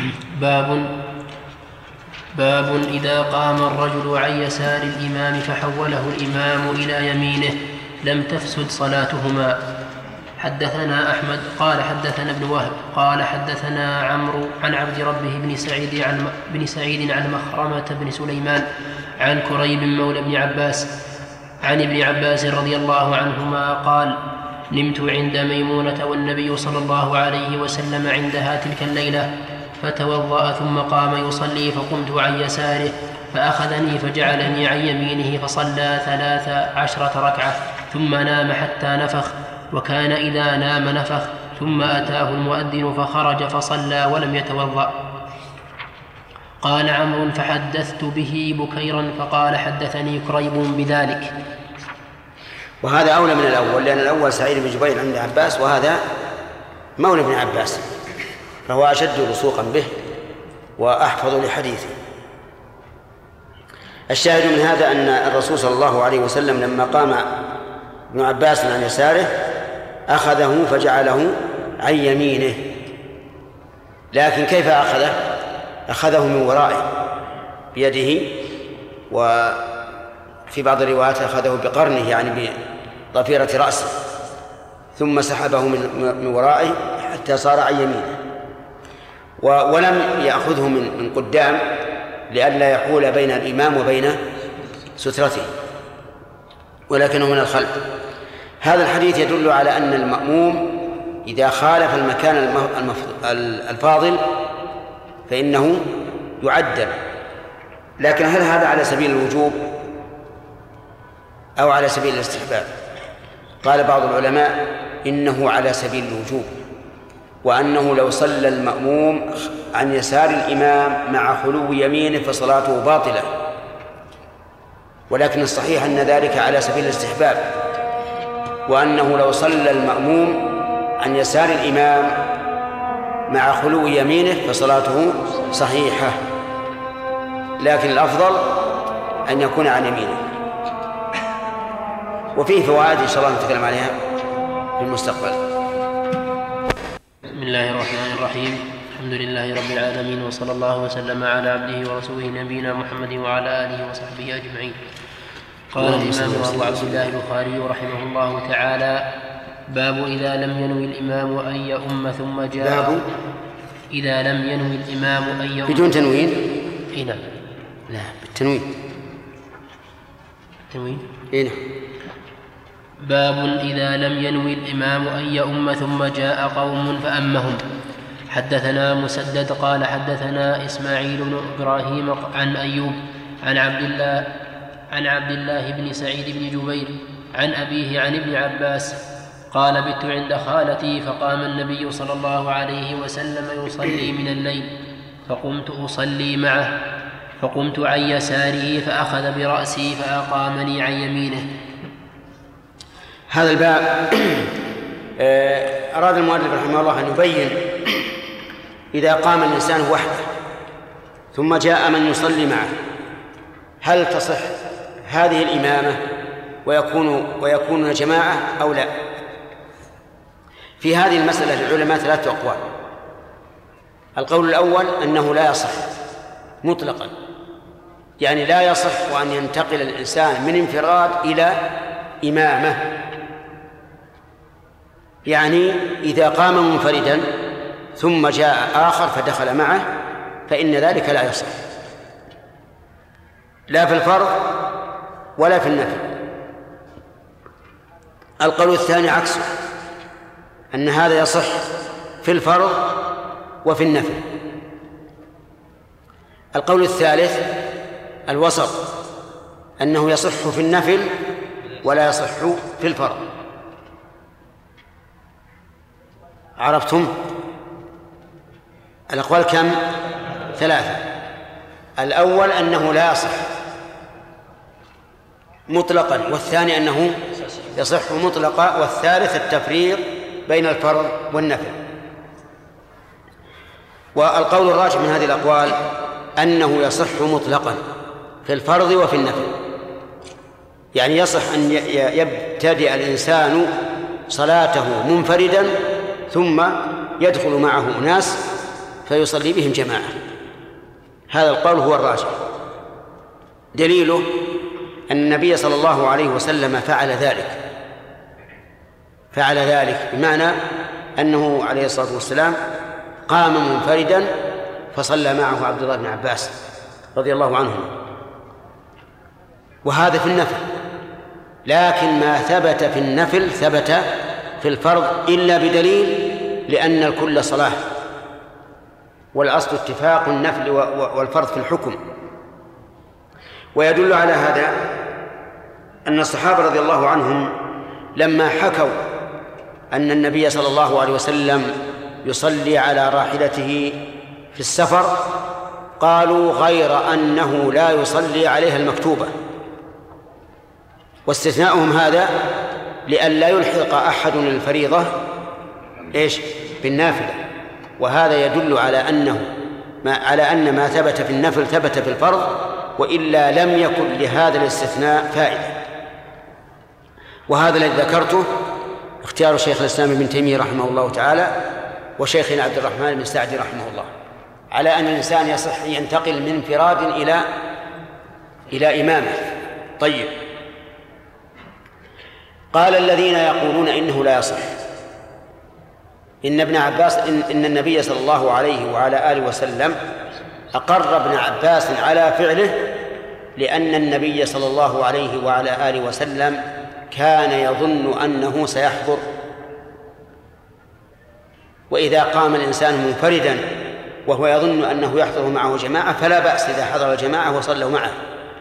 باب إذا قام الرجل عن يسار الإمام فحوله الإمام إلى يمينه لم تفسد صلاتهما. حدثنا أحمد قال حدثنا ابن وهب قال حدثنا عمرو عن عبد ربه بن سعيد عن مخرمة بن سليمان عن كريب مولى ابن عباس عن ابن عباس رضي الله عنهما قال: نمت عند ميمونة والنبي صلى الله عليه وسلم عندها تلك الليلة، فتوضأ ثم قام يصلي فقمت عن يساره فأخذني فجعلني عن يمينه فصلى 13 ركعة ثم نام حتى نفخ، وكان إذا نام نفخ، ثم أتاه المؤذن فخرج فصلى ولم يتوضأ. قال عمرو: فحدثت به بكيرا فقال: حدثني كريب بذلك. وهذا أولى من الأول، لأن الأول سعيد بن جبير عند عباس، وهذا مولى بن عباس، فهو أشد رسوخا به وأحفظ لحديثه. الشاهد من هذا أن الرسول صلى الله عليه وسلم لما قام ابن عباس عن يساره أخذه فجعله عن يمينه، لكن كيف أخذه؟ أخذه من ورائه بيده، وفي بعض الروايات أخذه بقرنه يعني بضفيرة رأسه، ثم سحبه من ورائه حتى صار عن يمينه، ولم يأخذه من قدام لئلا يحول بين الإمام وبين سترته، ولكنه من الخلف. هذا الحديث يدل على أن المأموم إذا خالف المكان الفاضل فإنه يعدل. لكن هل هذا على سبيل الوجوب أو على سبيل الاستحباب؟ قال بعض العلماء إنه على سبيل الوجوب، وأنه لو صلى المأموم عن يسار الإمام مع خلو يمينه فصلاته باطلة، ولكن الصحيح أن ذلك على سبيل الاستحباب، وأنه لو صلى المأموم عن يسار الإمام مع خلو يمينه فصلاته صحيحة، لكن الأفضل أن يكون عن يمينه. وفيه فوائد إن شاء الله نتكلم عليها في المستقبل. بسم الله الرحمن الرحيم. الحمد لله رب العالمين، وصلى الله وسلم على عبده ورسوله نبينا محمد وعلى آله وصحبه أجمعين. قال الإمام أبو عبد الله البخاري رحمه الله تعالى: باب إذا لم ينوي الإمام أن يؤم ثم جاء. باب إذا لم ينوي الإمام أن يؤم بدون تنوين؟ نعم. لا، بالتنوين. تنوين؟ نعم. باب إذا لم ينوي الإمام أن يؤم ثم جاء قوم فأمهم. حدثنا مسدد قال حدثنا إسماعيل بن إبراهيم عن أيوب عن عبد الله بن سعيد بن جبير عن أبيه عن ابن عباس قال: بت عند خالتي فقام النبي صلى الله عليه وسلم يصلي من الليل، فقمت أصلي معه، فقمت عن يساره فأخذ برأسي فأقامني عن يمينه. هذا الباب أراد المؤلف رحمه الله أن يبين إذا قام الإنسان وحده ثم جاء من يصلي معه هل تصح هذه الإمامة ويكون جماعة أو لا؟ في هذه المسألة العلماء 3 أقوال. القول الأول أنه لا يصح مطلقا، يعني لا يصح أن ينتقل الإنسان من انفراد إلى إمامة، يعني إذا قام منفردا ثم جاء آخر فدخل معه فإن ذلك لا يصح، لا في الفرض ولا في النفل. القول الثاني عكسه، أن هذا يصح في الفرض وفي النفل. القول الثالث الوسط، أنه يصح في النفل ولا يصح في الفرض. عرفتم؟ الأقوال كم؟ 3. الأول أنه لا يصح مطلقا، والثاني أنه يصح مطلقا، والثالث التفريق بين الفرض والنفل. والقول الراجح من هذه الأقوال أنه يصح مطلقا في الفرض وفي النفل، يعني يصح أن يبتدئ الإنسان صلاته منفردا ثم يدخل معه أناس فيصلي بهم جماعة. هذا القول هو الراجح. دليله أن النبي صلى الله عليه وسلم فعل ذلك بمعنى أنه عليه الصلاة والسلام قام منفردا فصلى معه عبد الله بن عباس رضي الله عنه، وهذا في النفل. لكن ما ثبت في النفل ثبت في الفرض إلا بدليل، لأن الكل صلاة، والأصل اتفاق النفل والفرض في الحكم. ويدل على هذا أن الصحابة رضي الله عنهم لما حكوا أن النبي صلى الله عليه وسلم يصلي على راحلته في السفر قالوا غير أنه لا يصلي عليها المكتوبة، واستثناؤهم هذا لئلا يلحق أحد الفريضة بالنافلة. وهذا يدل على أن ما ثبت في النفل ثبت في الفرض، وإلا لم يكن لهذا الاستثناء فائدة. وهذا الذي ذكرته اختيار شيخ الإسلام ابن تيمية رحمه الله تعالى وشيخنا عبد الرحمن بن سعدي رحمه الله، على أن الإنسان يصح ينتقل من انفراد إلى إمامه. طيب، قال الذين يقولون إنه لا يصح إن النبي صلى الله عليه وعلى آله وسلم أقر ابن عباس على فعله، لأن النبي صلى الله عليه وعلى آله وسلم كان يظن أنه سيحضر، وإذا قام الإنسان منفردا وهو يظن أنه يحضر معه جماعة فلا بأس إذا حضر الجماعة وصلوا معه،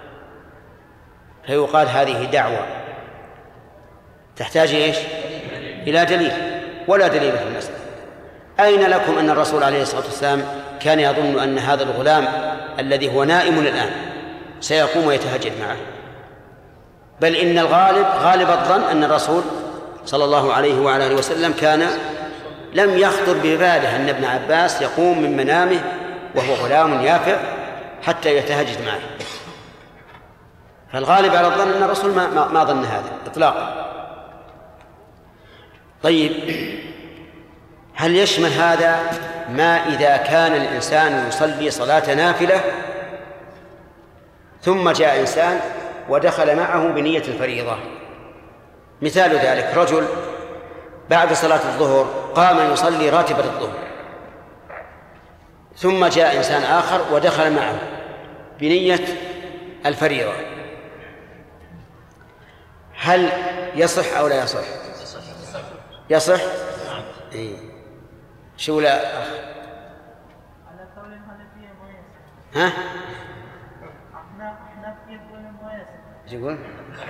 فيقال هذه دعوة تحتاج إلى دليل، ولا دليل في المسألة. أين لكم أن الرسول عليه الصلاة والسلام كان يظن أن هذا الغلام الذي هو نائم الآن سيقوم ويتهجد معه؟ بل إن غالب الظن أن الرسول صلى الله عليه وعلى آله وسلم لم يخطر بباله أن ابن عباس يقوم من منامه وهو غلام يافع حتى يتهجد معه. فالغالب على الظن أن الرسول ما ظن هذا إطلاقا. طيب، هل يشمل هذا ما إذا كان الإنسان يصلي صلاة نافلة ثم جاء إنسان ودخل معه بنية الفريضة؟ مثال ذلك رجل بعد صلاة الظهر قام يصلي راتبة الظهر، ثم جاء إنسان آخر ودخل معه بنية الفريضة، هل يصح أو لا يصح؟ يصح؟ إيه. شو لا أخ؟ ها؟ يقول؟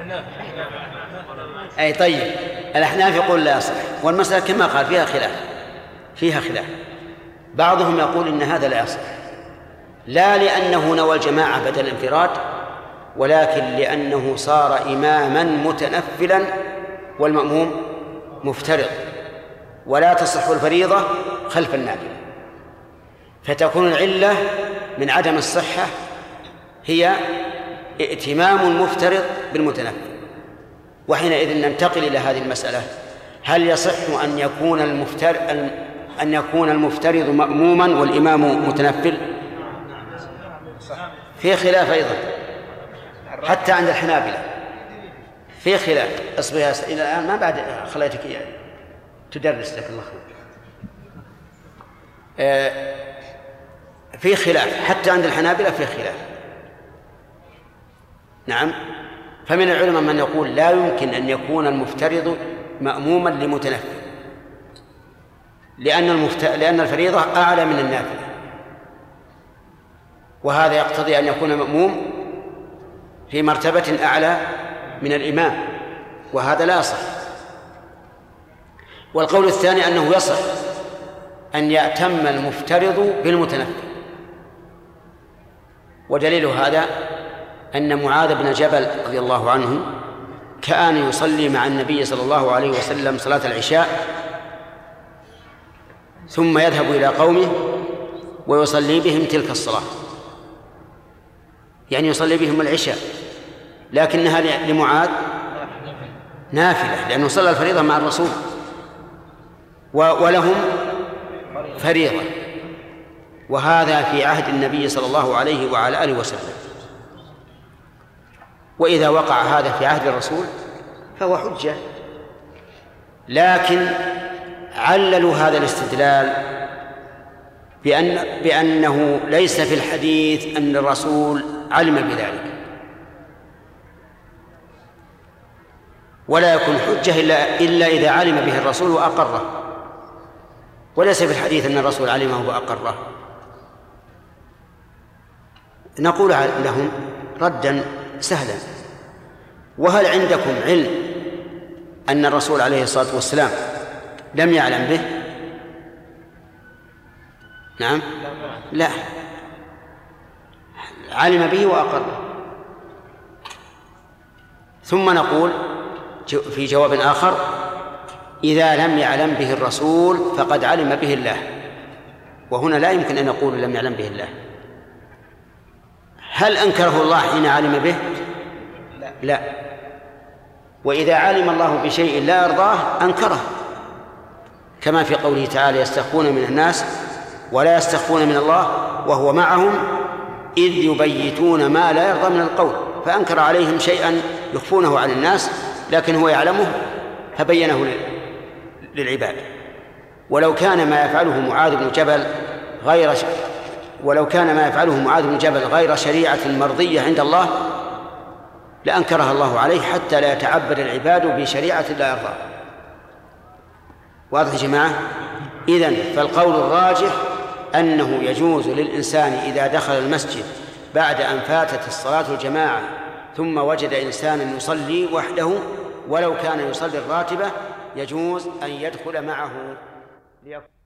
أي طيب، الأحناف يقول لا يصح، والمسألة كما قال فيها خلاف. بعضهم يقول إن هذا لا يصح، لا لأنه نوى الجماعة بدل الانفراد، ولكن لأنه صار إماما متنفلا والمأموم مفترض، ولا تصح الفريضة خلف النافلة، فتكون العلة من عدم الصحة هي ائتمام المفترض بالمتنفل. وحينئذ ننتقل إلى هذه المسألة: هل يصح أن يكون المفترض مأموما والإمام متنفل؟ في خلاف أيضا حتى عند الحنابلة، في خلاف. اصبر إلى الآن ما بعد خليتك تدرس لك الله خير. في خلاف حتى عند الحنابلة، في خلاف. نعم، فمن العلماء من يقول لا يمكن أن يكون المفترض مأموما لمتنفل، لأن الفريضة أعلى من النافلة، وهذا يقتضي أن يكون مأموم في مرتبة أعلى من الإمام، وهذا لا يصح. والقول الثاني أنه يصح أن يأتم المفترض بالمتنفل، ودليل هذا أن معاذ بن جبل رضي الله عنه كان يصلي مع النبي صلى الله عليه وسلم صلاة العشاء، ثم يذهب إلى قومه ويصلي بهم تلك الصلاة، يعني يصلي بهم العشاء، لكنها لمعاذ نافلة لأنه صلى الفريضة مع الرسول ولهم فريضة، وهذا في عهد النبي صلى الله عليه وعلى آله وسلم. وإذا وقع هذا في عهد الرسول فهو حجة، لكن عللوا هذا الاستدلال بأنه ليس في الحديث أن الرسول علم بذلك، ولا يكون حجة إلا إذا علم به الرسول وأقره، وليس في الحديث أن الرسول علمه وأقره. نقول لهم ردا سهلا: وهل عندكم علم أن الرسول عليه الصلاة والسلام لم يعلم به؟ نعم، لا، علم به وأقر. ثم نقول في جواب آخر: إذا لم يعلم به الرسول فقد علم به الله. وهنا لا يمكن أن نقول لم يعلم به الله. هل أنكره الله حين علم به؟ لا. وإذا علم الله بشيء لا يرضاه أنكره، كما في قوله تعالى: يستخفون من الناس ولا يستخفون من الله وهو معهم إذ يبيتون ما لا يرضى من القول. فأنكر عليهم شيئا يخفونه عن الناس لكن هو يعلمه فبينه للعباد. ولو كان ما يفعله معاذ بن جبل غير شريعة مرضية عند الله لأنكرها الله عليه حتى لا يتعبد العباد بشريعة لا يرضى. واضح يا جماعة؟ إذن فالقول الراجح أنه يجوز للإنسان إذا دخل المسجد بعد أن فاتت الصلاة الجماعة ثم وجد إنسانا يصلي وحده ولو كان يصلي الراتبة، يجوز أن يدخل معه